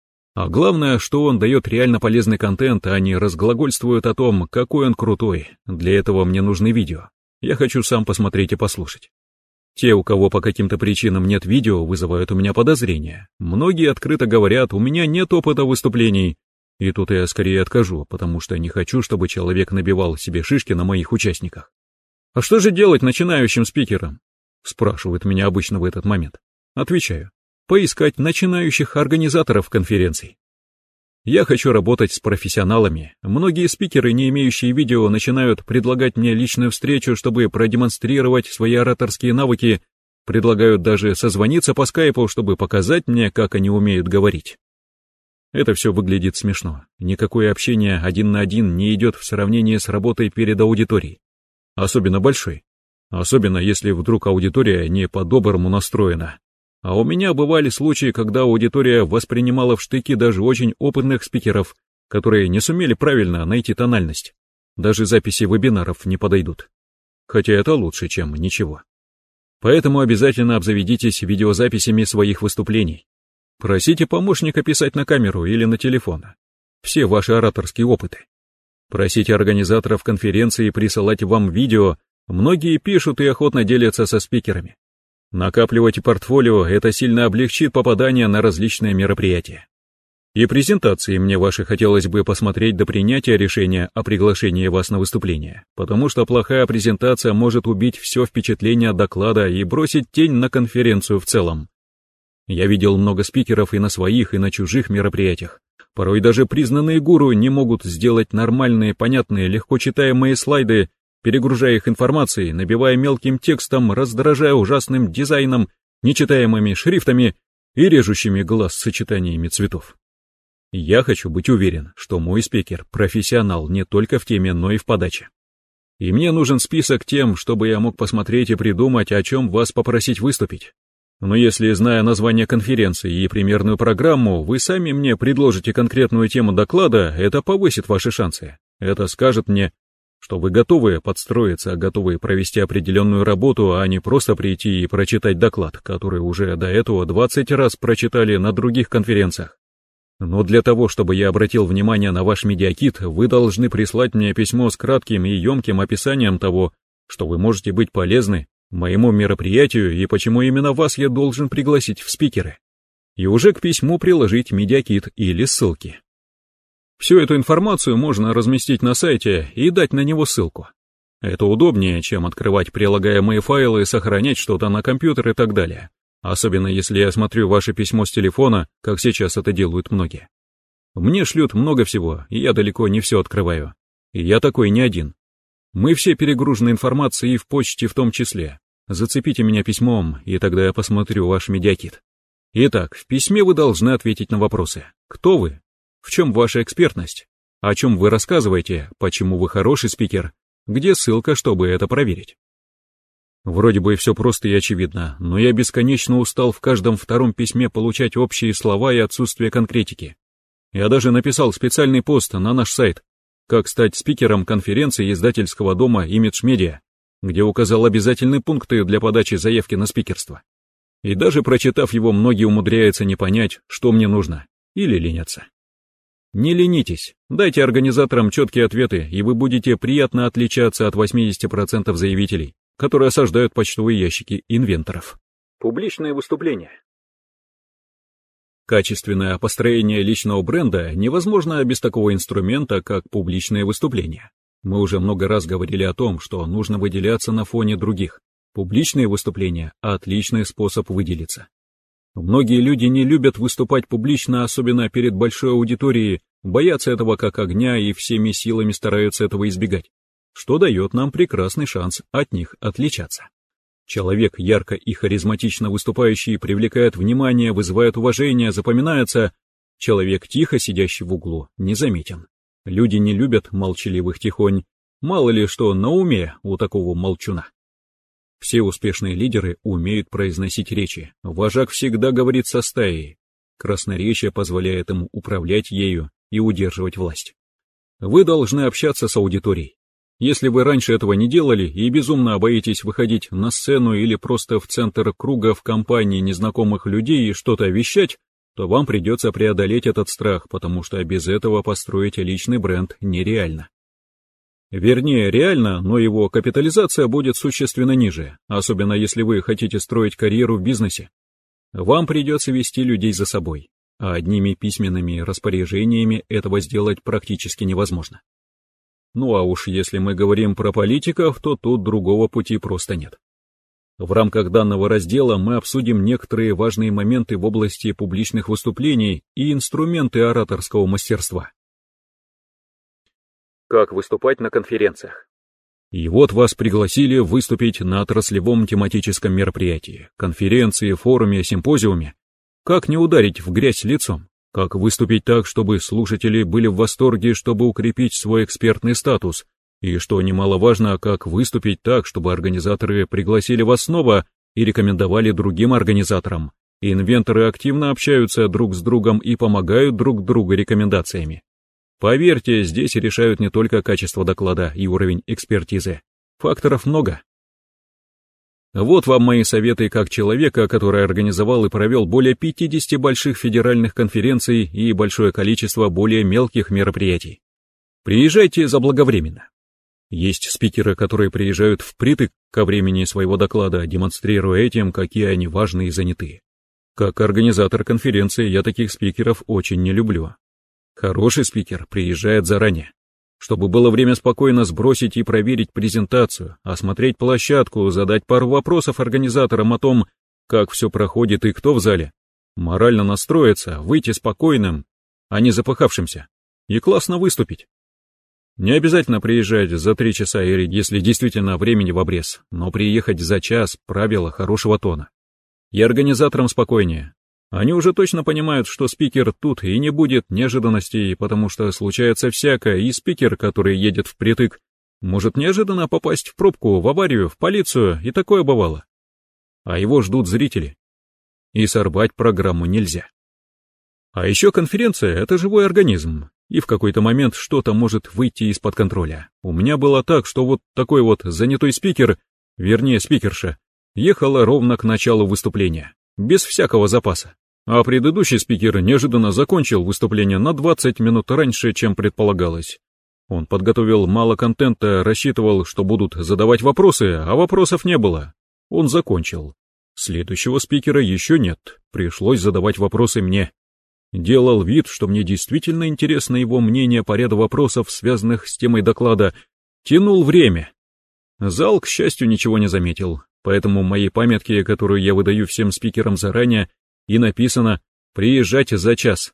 [SPEAKER 2] А главное, что он дает реально полезный контент, а не разглагольствует о том, какой он крутой. Для этого мне нужны видео. Я хочу сам посмотреть и послушать. Те, у кого по каким-то причинам нет видео, вызывают у меня подозрения. Многие открыто говорят, у меня нет опыта выступлений. И тут я скорее откажу, потому что не хочу, чтобы человек набивал себе шишки на моих участниках. «А что же делать начинающим спикерам?» спрашивают меня обычно в этот момент. Отвечаю. Поискать начинающих организаторов конференций. Я хочу работать с профессионалами. Многие спикеры, не имеющие видео, начинают предлагать мне личную встречу, чтобы продемонстрировать свои ораторские навыки, предлагают даже созвониться по скайпу, чтобы показать мне, как они умеют говорить. Это все выглядит смешно. Никакое общение один на один не идет в сравнении с работой перед аудиторией. Особенно большой. Особенно если вдруг аудитория не по-доброму настроена. А у меня бывали случаи, когда аудитория воспринимала в штыки даже очень опытных спикеров, которые не сумели правильно найти тональность. Даже записи вебинаров не подойдут. Хотя это лучше, чем ничего. Поэтому обязательно обзаведитесь видеозаписями своих выступлений. Просите помощника писать на камеру или на телефон. Все ваши ораторские опыты. Просите организаторов конференции присылать вам видео, многие пишут и охотно делятся со спикерами. Накапливайте портфолио, это сильно облегчит попадание на различные мероприятия. И презентации мне ваши хотелось бы посмотреть до принятия решения о приглашении вас на выступление, потому что плохая презентация может убить все впечатление от доклада и бросить тень на конференцию в целом. Я видел много спикеров и на своих, и на чужих мероприятиях. Порой даже признанные гуру не могут сделать нормальные, понятные, легко читаемые слайды, перегружая их информацией, набивая мелким текстом, раздражая ужасным дизайном, нечитаемыми шрифтами и режущими глаз сочетаниями цветов. Я хочу быть уверен, что мой спикер профессионал не только в теме, но и в подаче. И мне нужен список тем, чтобы я мог посмотреть и придумать, о чем вас попросить выступить. Но если, зная название конференции и примерную программу, вы сами мне предложите конкретную тему доклада, это повысит ваши шансы. Это скажет мне, что вы готовы подстроиться, готовы провести определенную работу, а не просто прийти и прочитать доклад, который уже до этого двадцать раз прочитали на других конференциях. Но для того, чтобы я обратил внимание на ваш медиакит, вы должны прислать мне письмо с кратким и емким описанием того, что вы можете быть полезны моему мероприятию и почему именно вас я должен пригласить в спикеры. И уже к письму приложить медиакит или ссылки. Всю эту информацию можно разместить на сайте и дать на него ссылку. Это удобнее, чем открывать прилагаемые файлы, сохранять что-то на компьютер и так далее. Особенно если я смотрю ваше письмо с телефона, как сейчас это делают многие. Мне шлют много всего, и я далеко не все открываю. И я такой не один. Мы все перегружены информацией и в почте в том числе. Зацепите меня письмом, и тогда я посмотрю ваш медиакит. Итак, в письме вы должны ответить на вопросы. Кто вы? В чем ваша экспертность? О чем вы рассказываете? Почему вы хороший спикер? Где ссылка, чтобы это проверить? Вроде бы все просто и очевидно, но я бесконечно устал в каждом втором письме получать общие слова и отсутствие конкретики. Я даже написал специальный пост на наш сайт «Как стать спикером конференции издательского дома Image Media», где указал обязательные пункты для подачи заявки на спикерство. И даже прочитав его, многие умудряются не понять, что мне нужно, или ленятся. Не ленитесь, дайте организаторам четкие ответы, и вы будете приятно отличаться от восьмидесяти процентов заявителей, которые осаждают почтовые ящики инвенторов.
[SPEAKER 1] Публичные выступления.
[SPEAKER 2] Качественное построение личного бренда невозможно без такого инструмента, как публичные выступления. Мы уже много раз говорили о том, что нужно выделяться на фоне других. Публичные выступления – отличный способ выделиться. Многие люди не любят выступать публично, особенно перед большой аудиторией, боятся этого как огня и всеми силами стараются этого избегать, что дает нам прекрасный шанс от них отличаться. Человек, ярко и харизматично выступающий, привлекает внимание, вызывает уважение, запоминается. Человек, тихо сидящий в углу, незаметен. Люди не любят молчаливых тихонь, мало ли что на уме у такого молчуна. Все успешные лидеры умеют произносить речи. Вожак всегда говорит со стаей. Красноречие позволяет ему управлять ею и удерживать власть. Вы должны общаться с аудиторией. Если вы раньше этого не делали и безумно боитесь выходить на сцену или просто в центр круга в компании незнакомых людей и что-то вещать, то вам придется преодолеть этот страх, потому что без этого построить личный бренд нереально. Вернее, реально, но его капитализация будет существенно ниже, особенно если вы хотите строить карьеру в бизнесе. Вам придется вести людей за собой, а одними письменными распоряжениями этого сделать практически невозможно. Ну а уж если мы говорим про политиков, то тут другого пути просто нет. В рамках данного раздела мы обсудим некоторые важные моменты в области публичных выступлений и инструменты ораторского мастерства.
[SPEAKER 1] Как выступать на конференциях.
[SPEAKER 2] И вот вас пригласили выступить на отраслевом тематическом мероприятии, конференции, форуме, симпозиуме. Как не ударить в грязь лицом? Как выступить так, чтобы слушатели были в восторге, чтобы укрепить свой экспертный статус? И, что немаловажно, как выступить так, чтобы организаторы пригласили вас снова и рекомендовали другим организаторам? Инвенторы активно общаются друг с другом и помогают друг другу рекомендациями. Поверьте, здесь решают не только качество доклада и уровень экспертизы. Факторов много. Вот вам мои советы как человека, который организовал и провел более пятидесяти больших федеральных конференций и большое количество более мелких мероприятий. Приезжайте заблаговременно. Есть спикеры, которые приезжают впритык ко времени своего доклада, демонстрируя этим, какие они важные и занятые. Как организатор конференции я таких спикеров очень не люблю. Хороший спикер приезжает заранее, чтобы было время спокойно сбросить и проверить презентацию, осмотреть площадку, задать пару вопросов организаторам о том, как все проходит и кто в зале, морально настроиться, выйти спокойным, а не запыхавшимся, и классно выступить. Не обязательно приезжать за три часа, если действительно времени в обрез, но приехать за час – правило хорошего тона. И организаторам спокойнее. Они уже точно понимают, что спикер тут и не будет неожиданностей, потому что случается всякое, и спикер, который едет впритык, Может неожиданно попасть в пробку, в аварию, в полицию, и такое бывало. А его ждут зрители. И сорвать программу нельзя. А еще конференция — это живой организм, и в какой-то момент что-то может выйти из-под контроля. У меня было так, что вот такой вот занятой спикер, вернее спикерша, ехала ровно к началу выступления, без всякого запаса. А предыдущий спикер неожиданно закончил выступление на двадцать минут раньше, чем предполагалось. Он подготовил мало контента, рассчитывал, что будут задавать вопросы, а вопросов не было. Он закончил. Следующего спикера еще нет, пришлось задавать вопросы мне. Делал вид, что мне действительно интересно его мнение по ряду вопросов, связанных с темой доклада. Тянул время. Зал, к счастью, ничего не заметил, поэтому в моей памятке, которую я выдаю всем спикерам заранее, и написано «приезжать за час».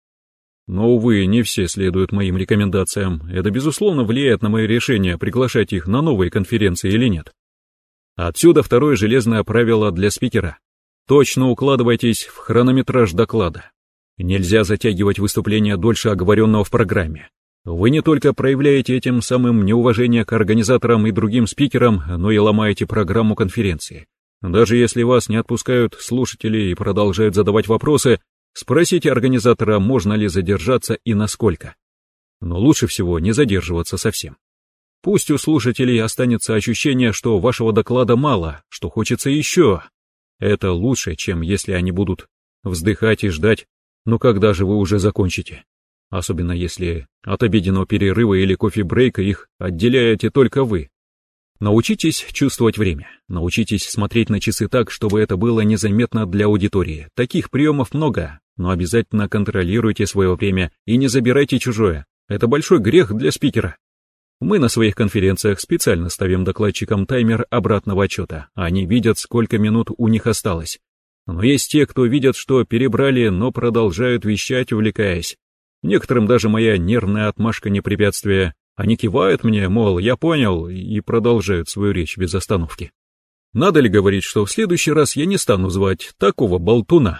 [SPEAKER 2] Но, увы, не все следуют моим рекомендациям. Это, безусловно, влияет на мое решение, приглашать их на новые конференции или нет. Отсюда второе железное правило для спикера. Точно укладывайтесь в хронометраж доклада. Нельзя затягивать выступление дольше оговоренного в программе. Вы не только проявляете этим самым неуважение к организаторам и другим спикерам, но и ломаете программу конференции. Даже если вас не отпускают слушатели и продолжают задавать вопросы, спросите организатора, можно ли задержаться и насколько. Но лучше всего не задерживаться совсем. Пусть у слушателей останется ощущение, что вашего доклада мало, что хочется еще. Это лучше, чем если они будут вздыхать и ждать, ну когда же вы уже закончите? Особенно если от обеденного перерыва или кофе-брейка их отделяете только вы. Научитесь чувствовать время, научитесь смотреть на часы так, чтобы это было незаметно для аудитории. Таких приемов много, но обязательно контролируйте свое время и не забирайте чужое. Это большой грех для спикера. Мы на своих конференциях специально ставим докладчикам таймер обратного отчета. Они видят, сколько минут у них осталось. Но есть те, кто видят, что перебрали, но продолжают вещать, увлекаясь. Некоторым даже моя нервная отмашка не препятствие. Они кивают мне, мол, я понял, и продолжают свою речь без остановки. Надо ли говорить, что в следующий раз я не стану звать такого болтуна?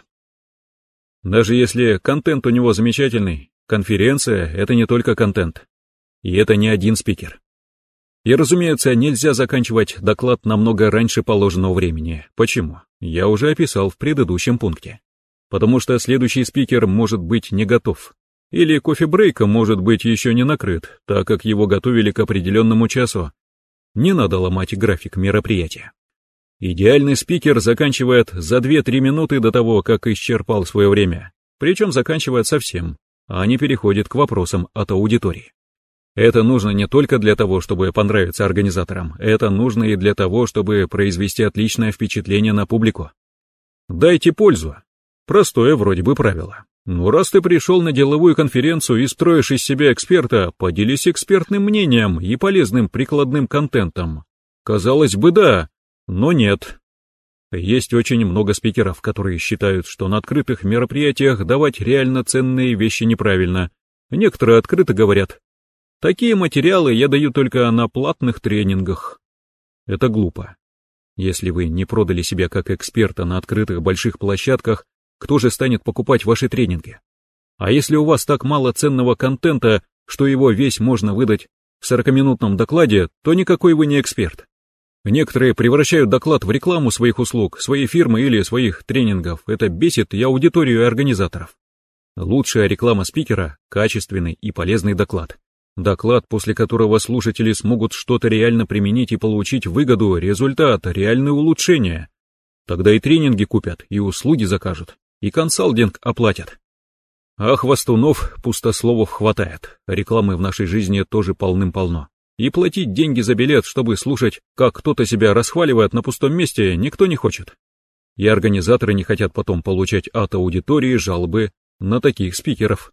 [SPEAKER 2] Даже если контент у него замечательный, конференция — это не только контент. И это не один спикер. И, разумеется, нельзя заканчивать доклад намного раньше положенного времени. Почему? Я уже описал в предыдущем пункте. Потому что следующий спикер может быть не готов. Или кофе-брейка может быть еще не накрыт, так как его готовили к определенному часу. Не надо ломать график мероприятия. Идеальный спикер заканчивает за две-три минуты до того, как исчерпал свое время. Причем заканчивает совсем, а не переходит к вопросам от аудитории. Это нужно не только для того, чтобы понравиться организаторам, это нужно и для того, чтобы произвести отличное впечатление на публику. Дайте пользу. Простое вроде бы правило. Ну, раз ты пришел на деловую конференцию и строишь из себя эксперта, поделись экспертным мнением и полезным прикладным контентом. Казалось бы, да, но нет. Есть очень много спикеров, которые считают, что на открытых мероприятиях давать реально ценные вещи неправильно. Некоторые открыто говорят: такие материалы я даю только на платных тренингах. Это глупо. Если вы не продали себя как эксперта на открытых больших площадках, кто же станет покупать ваши тренинги? А если у вас так мало ценного контента, что его весь можно выдать в сорокаминутном докладе, то никакой вы не эксперт. Некоторые превращают доклад в рекламу своих услуг, своей фирмы или своих тренингов. Это бесит и аудиторию, и организаторов. Лучшая реклама спикера – качественный и полезный доклад. Доклад, после которого слушатели смогут что-то реально применить и получить выгоду, результат, реальное улучшение. Тогда и тренинги купят, и услуги закажут, и консалтинг оплатят. А хвастунов, пустословов хватает, рекламы в нашей жизни тоже полным-полно. И платить деньги за билет, чтобы слушать, как кто-то себя расхваливает на пустом месте, никто не хочет. И организаторы не хотят потом получать от аудитории жалобы на таких спикеров.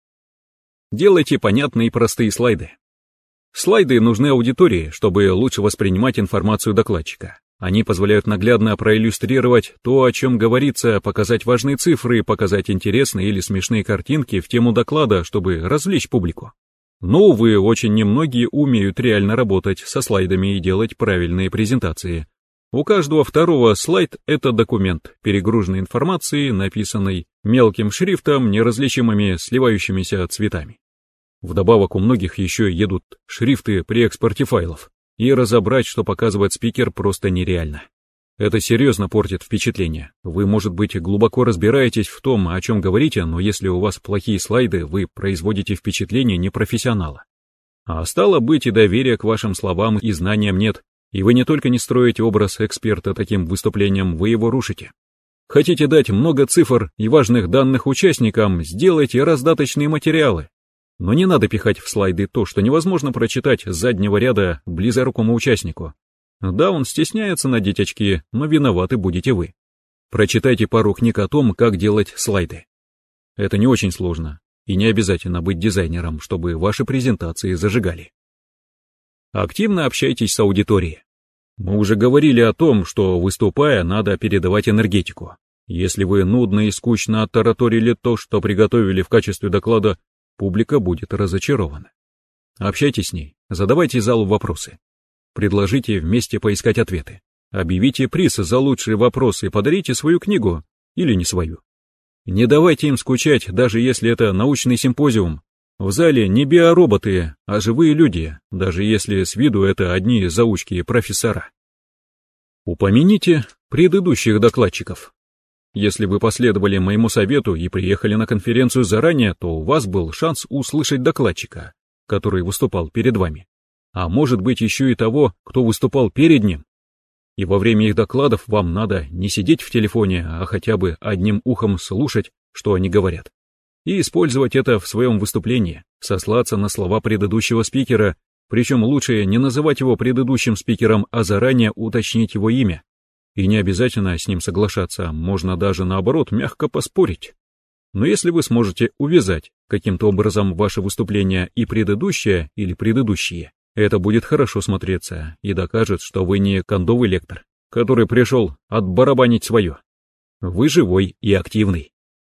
[SPEAKER 2] Делайте понятные и простые слайды. Слайды нужны аудитории, чтобы лучше воспринимать информацию докладчика. Они позволяют наглядно проиллюстрировать то, о чем говорится, показать важные цифры, показать интересные или смешные картинки в тему доклада, чтобы развлечь публику. Но, увы, очень немногие умеют реально работать со слайдами и делать правильные презентации. У каждого второго слайд — это документ, перегруженный информацией, написанной мелким шрифтом, неразличимыми сливающимися цветами. Вдобавок у многих еще едут шрифты при экспорте файлов, и разобрать, что показывает спикер, просто нереально. Это серьезно портит впечатление. Вы, может быть, глубоко разбираетесь в том, о чем говорите, но если у вас плохие слайды, вы производите впечатление непрофессионала. А стало быть, и доверия к вашим словам и знаниям нет, и вы не только не строите образ эксперта таким выступлением, вы его рушите. Хотите дать много цифр и важных данных участникам, сделайте раздаточные материалы. Но не надо пихать в слайды то, что невозможно прочитать с заднего ряда близорукому участнику. Да, он стесняется надеть очки, но виноваты будете вы. Прочитайте пару книг о том, как делать слайды. Это не очень сложно, и не обязательно быть дизайнером, чтобы ваши презентации зажигали. Активно общайтесь с аудиторией. Мы уже говорили о том, что, выступая, надо передавать энергетику. Если вы нудно и скучно оттараторили то, что приготовили в качестве доклада, публика будет разочарована. Общайтесь с ней, задавайте залу вопросы. Предложите вместе поискать ответы. Объявите приз за лучшие вопросы и подарите свою книгу, или не свою. Не давайте им скучать, даже если это научный симпозиум. В зале не биороботы, а живые люди, даже если с виду это одни заучки и профессора. Упомяните предыдущих докладчиков. Если вы последовали моему совету и приехали на конференцию заранее, то у вас был шанс услышать докладчика, который выступал перед вами. А может быть еще и того, кто выступал перед ним. И во время их докладов вам надо не сидеть в телефоне, а хотя бы одним ухом слушать, что они говорят. И использовать это в своем выступлении, сослаться на слова предыдущего спикера, причем лучше не называть его предыдущим спикером, а заранее уточнить его имя. И не обязательно с ним соглашаться, можно даже наоборот мягко поспорить. Но если вы сможете увязать каким-то образом ваше выступление и предыдущее или предыдущие, это будет хорошо смотреться и докажет, что вы не кондовый лектор, который пришел отбарабанить свое. Вы живой и активный.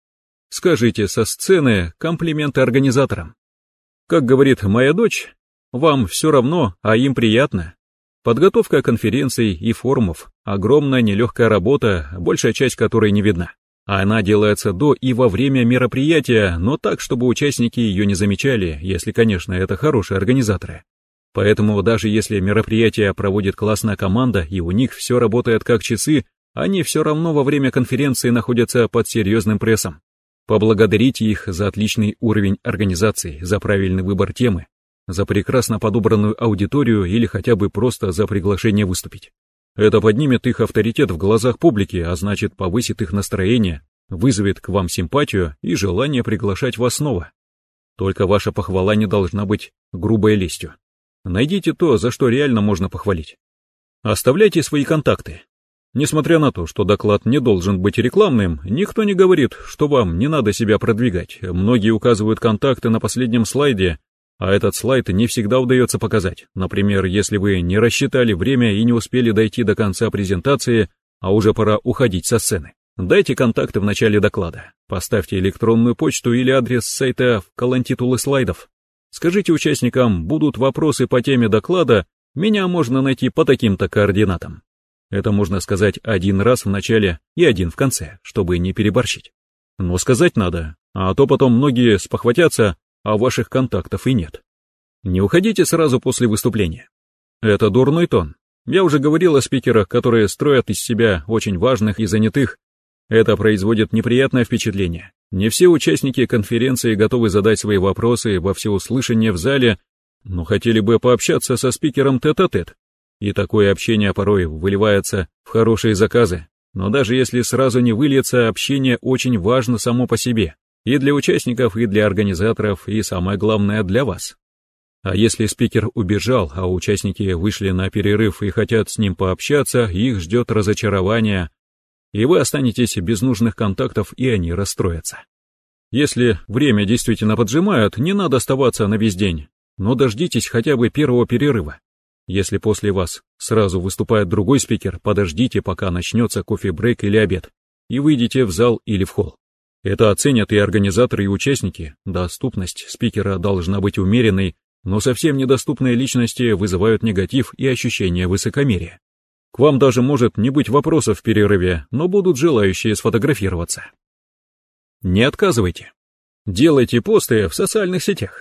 [SPEAKER 2] Скажите со сцены комплименты организаторам. Как говорит моя дочь, вам все равно, а им приятно. Подготовка конференций и форумов – огромная нелегкая работа, большая часть которой не видна. Она делается до и во время мероприятия, но так, чтобы участники ее не замечали, если, конечно, это хорошие организаторы. Поэтому даже если мероприятие проводит классная команда и у них все работает как часы, они все равно во время конференции находятся под серьезным прессом. Поблагодарите их за отличный уровень организации, за правильный выбор темы, за прекрасно подобранную аудиторию или хотя бы просто за приглашение выступить. Это поднимет их авторитет в глазах публики, а значит повысит их настроение, вызовет к вам симпатию и желание приглашать вас снова. Только ваша похвала не должна быть грубой лестью. Найдите то, за что реально можно похвалить. Оставляйте свои контакты. Несмотря на то, что доклад не должен быть рекламным, никто не говорит, что вам не надо себя продвигать. Многие указывают контакты на последнем слайде, а этот слайд не всегда удается показать. Например, если вы не рассчитали время и не успели дойти до конца презентации, а уже пора уходить со сцены. Дайте контакты в начале доклада. Поставьте электронную почту или адрес сайта в колонтитулы слайдов. Скажите участникам, будут вопросы по теме доклада, меня можно найти по таким-то координатам. Это можно сказать один раз в начале и один в конце, чтобы не переборщить. Но сказать надо, а то потом многие спохватятся, а ваших контактов и нет. Не уходите сразу после выступления. Это дурной тон. Я уже говорил о спикерах, которые строят из себя очень важных и занятых. Это производит неприятное впечатление. Не все участники конференции готовы задать свои вопросы во всеуслышание в зале, но хотели бы пообщаться со спикером тет-а-тет. И такое общение порой выливается в хорошие заказы. Но даже если сразу не выльется, общение очень важно само по себе. И для участников, и для организаторов, и самое главное для вас. А если спикер убежал, а участники вышли на перерыв и хотят с ним пообщаться, их ждет разочарование, и вы останетесь без нужных контактов, и они расстроятся. Если время действительно поджимает, не надо оставаться на весь день, но дождитесь хотя бы первого перерыва. Если после вас сразу выступает другой спикер, подождите, пока начнется кофе-брейк или обед, и выйдите в зал или в холл. Это оценят и организаторы, и участники. Доступность спикера должна быть умеренной, но совсем недоступные личности вызывают негатив и ощущение высокомерия. К вам даже может не быть вопросов в перерыве, но будут желающие сфотографироваться. Не отказывайте. Делайте посты в социальных сетях.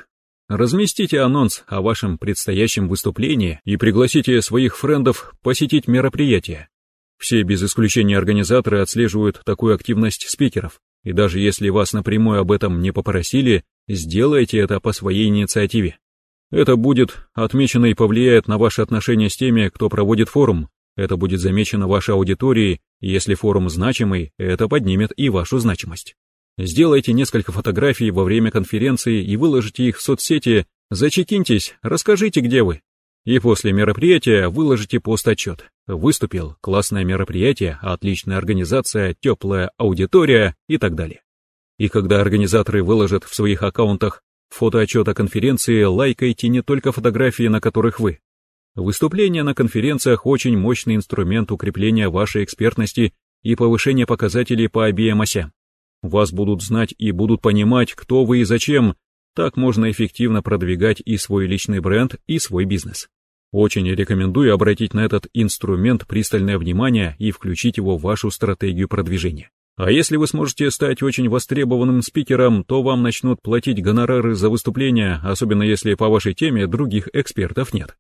[SPEAKER 2] разместите анонс о вашем предстоящем выступлении и пригласите своих френдов посетить мероприятие. Все без исключения организаторы отслеживают такую активность спикеров, и даже если вас напрямую об этом не попросили, сделайте это по своей инициативе. Это будет отмечено и повлияет на ваши отношения с теми, кто проводит форум. Это будет замечено вашей аудиторией, и если форум значимый, это поднимет и вашу значимость. Сделайте несколько фотографий во время конференции и выложите их в соцсети, зачекиньтесь, расскажите, где вы. И после мероприятия выложите пост-отчет. Выступил, классное мероприятие, отличная организация, теплая аудитория и так далее. И когда организаторы выложат в своих аккаунтах фотоотчет о конференции, лайкайте не только фотографии, на которых вы. Выступления на конференциях очень мощный инструмент укрепления вашей экспертности и повышения показателей по обеим осям. Вас будут знать и будут понимать, кто вы и зачем. Так можно эффективно продвигать и свой личный бренд, и свой бизнес. Очень рекомендую обратить на этот инструмент пристальное внимание и включить его в вашу стратегию продвижения. А если вы сможете стать очень востребованным спикером, то вам начнут платить гонорары за выступления, особенно если по вашей теме других экспертов нет.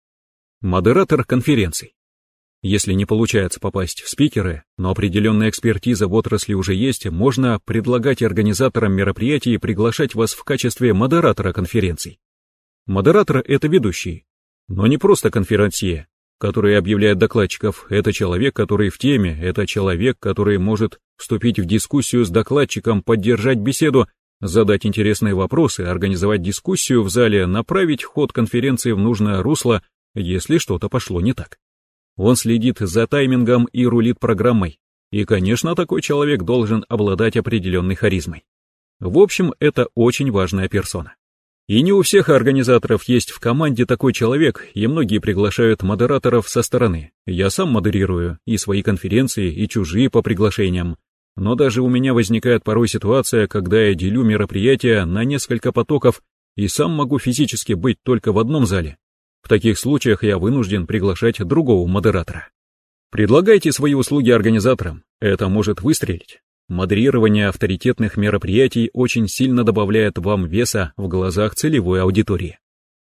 [SPEAKER 2] Модератор конференций. Если не получается попасть в спикеры, но определенная экспертиза в отрасли уже есть, можно предлагать организаторам мероприятий приглашать вас в качестве модератора конференций. Модератор — это ведущий, но не просто конферансье, который объявляет докладчиков, это человек, который в теме, это человек, который может вступить в дискуссию с докладчиком, поддержать беседу, задать интересные вопросы, организовать дискуссию в зале, направить ход конференции в нужное русло, если что-то пошло не так. Он следит за таймингом и рулит программой, и, конечно, такой человек должен обладать определенной харизмой. В общем, это очень важная персона. И не у всех организаторов есть в команде такой человек, и многие приглашают модераторов со стороны. Я сам модерирую и свои конференции, и чужие по приглашениям. Но даже у меня возникает порой ситуация, когда я делю мероприятия на несколько потоков и сам могу физически быть только в одном зале. В таких случаях я вынужден приглашать другого модератора. Предлагайте свои услуги организаторам, это может выстрелить. Модерирование авторитетных мероприятий очень сильно добавляет вам веса в глазах целевой аудитории.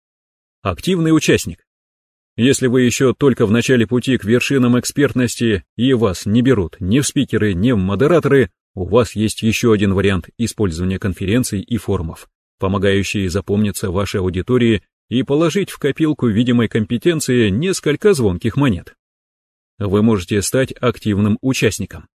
[SPEAKER 2] Активный участник. Если вы еще только в начале пути к вершинам экспертности и вас не берут ни в спикеры, ни в модераторы, у вас есть еще один вариант использования конференций и форумов, помогающий запомниться вашей аудитории и положить в копилку видимой компетенции несколько звонких монет. Вы можете стать активным участником.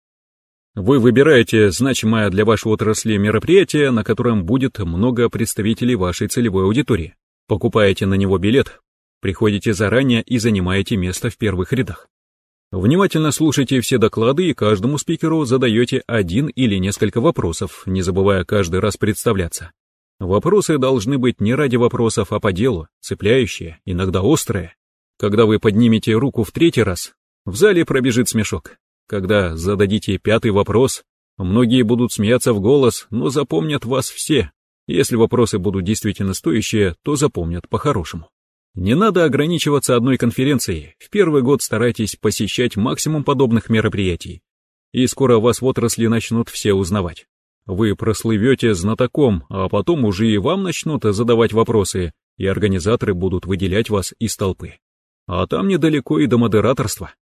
[SPEAKER 2] Вы выбираете значимое для вашей отрасли мероприятие, на котором будет много представителей вашей целевой аудитории. Покупаете на него билет, приходите заранее и занимаете место в первых рядах. Внимательно слушайте все доклады и каждому спикеру задаете один или несколько вопросов, не забывая каждый раз представляться. Вопросы должны быть не ради вопросов, а по делу, цепляющие, иногда острые. Когда вы поднимете руку в третий раз, в зале пробежит смешок. Когда зададите пятый вопрос, многие будут смеяться в голос, но запомнят вас все. Если вопросы будут действительно стоящие, то запомнят по-хорошему. Не надо ограничиваться одной конференцией. В первый год старайтесь посещать максимум подобных мероприятий. И скоро вас в отрасли начнут все узнавать. Вы прослывете знатоком, а потом уже и вам начнут задавать вопросы, и организаторы будут выделять вас из толпы. А там недалеко и до модераторства.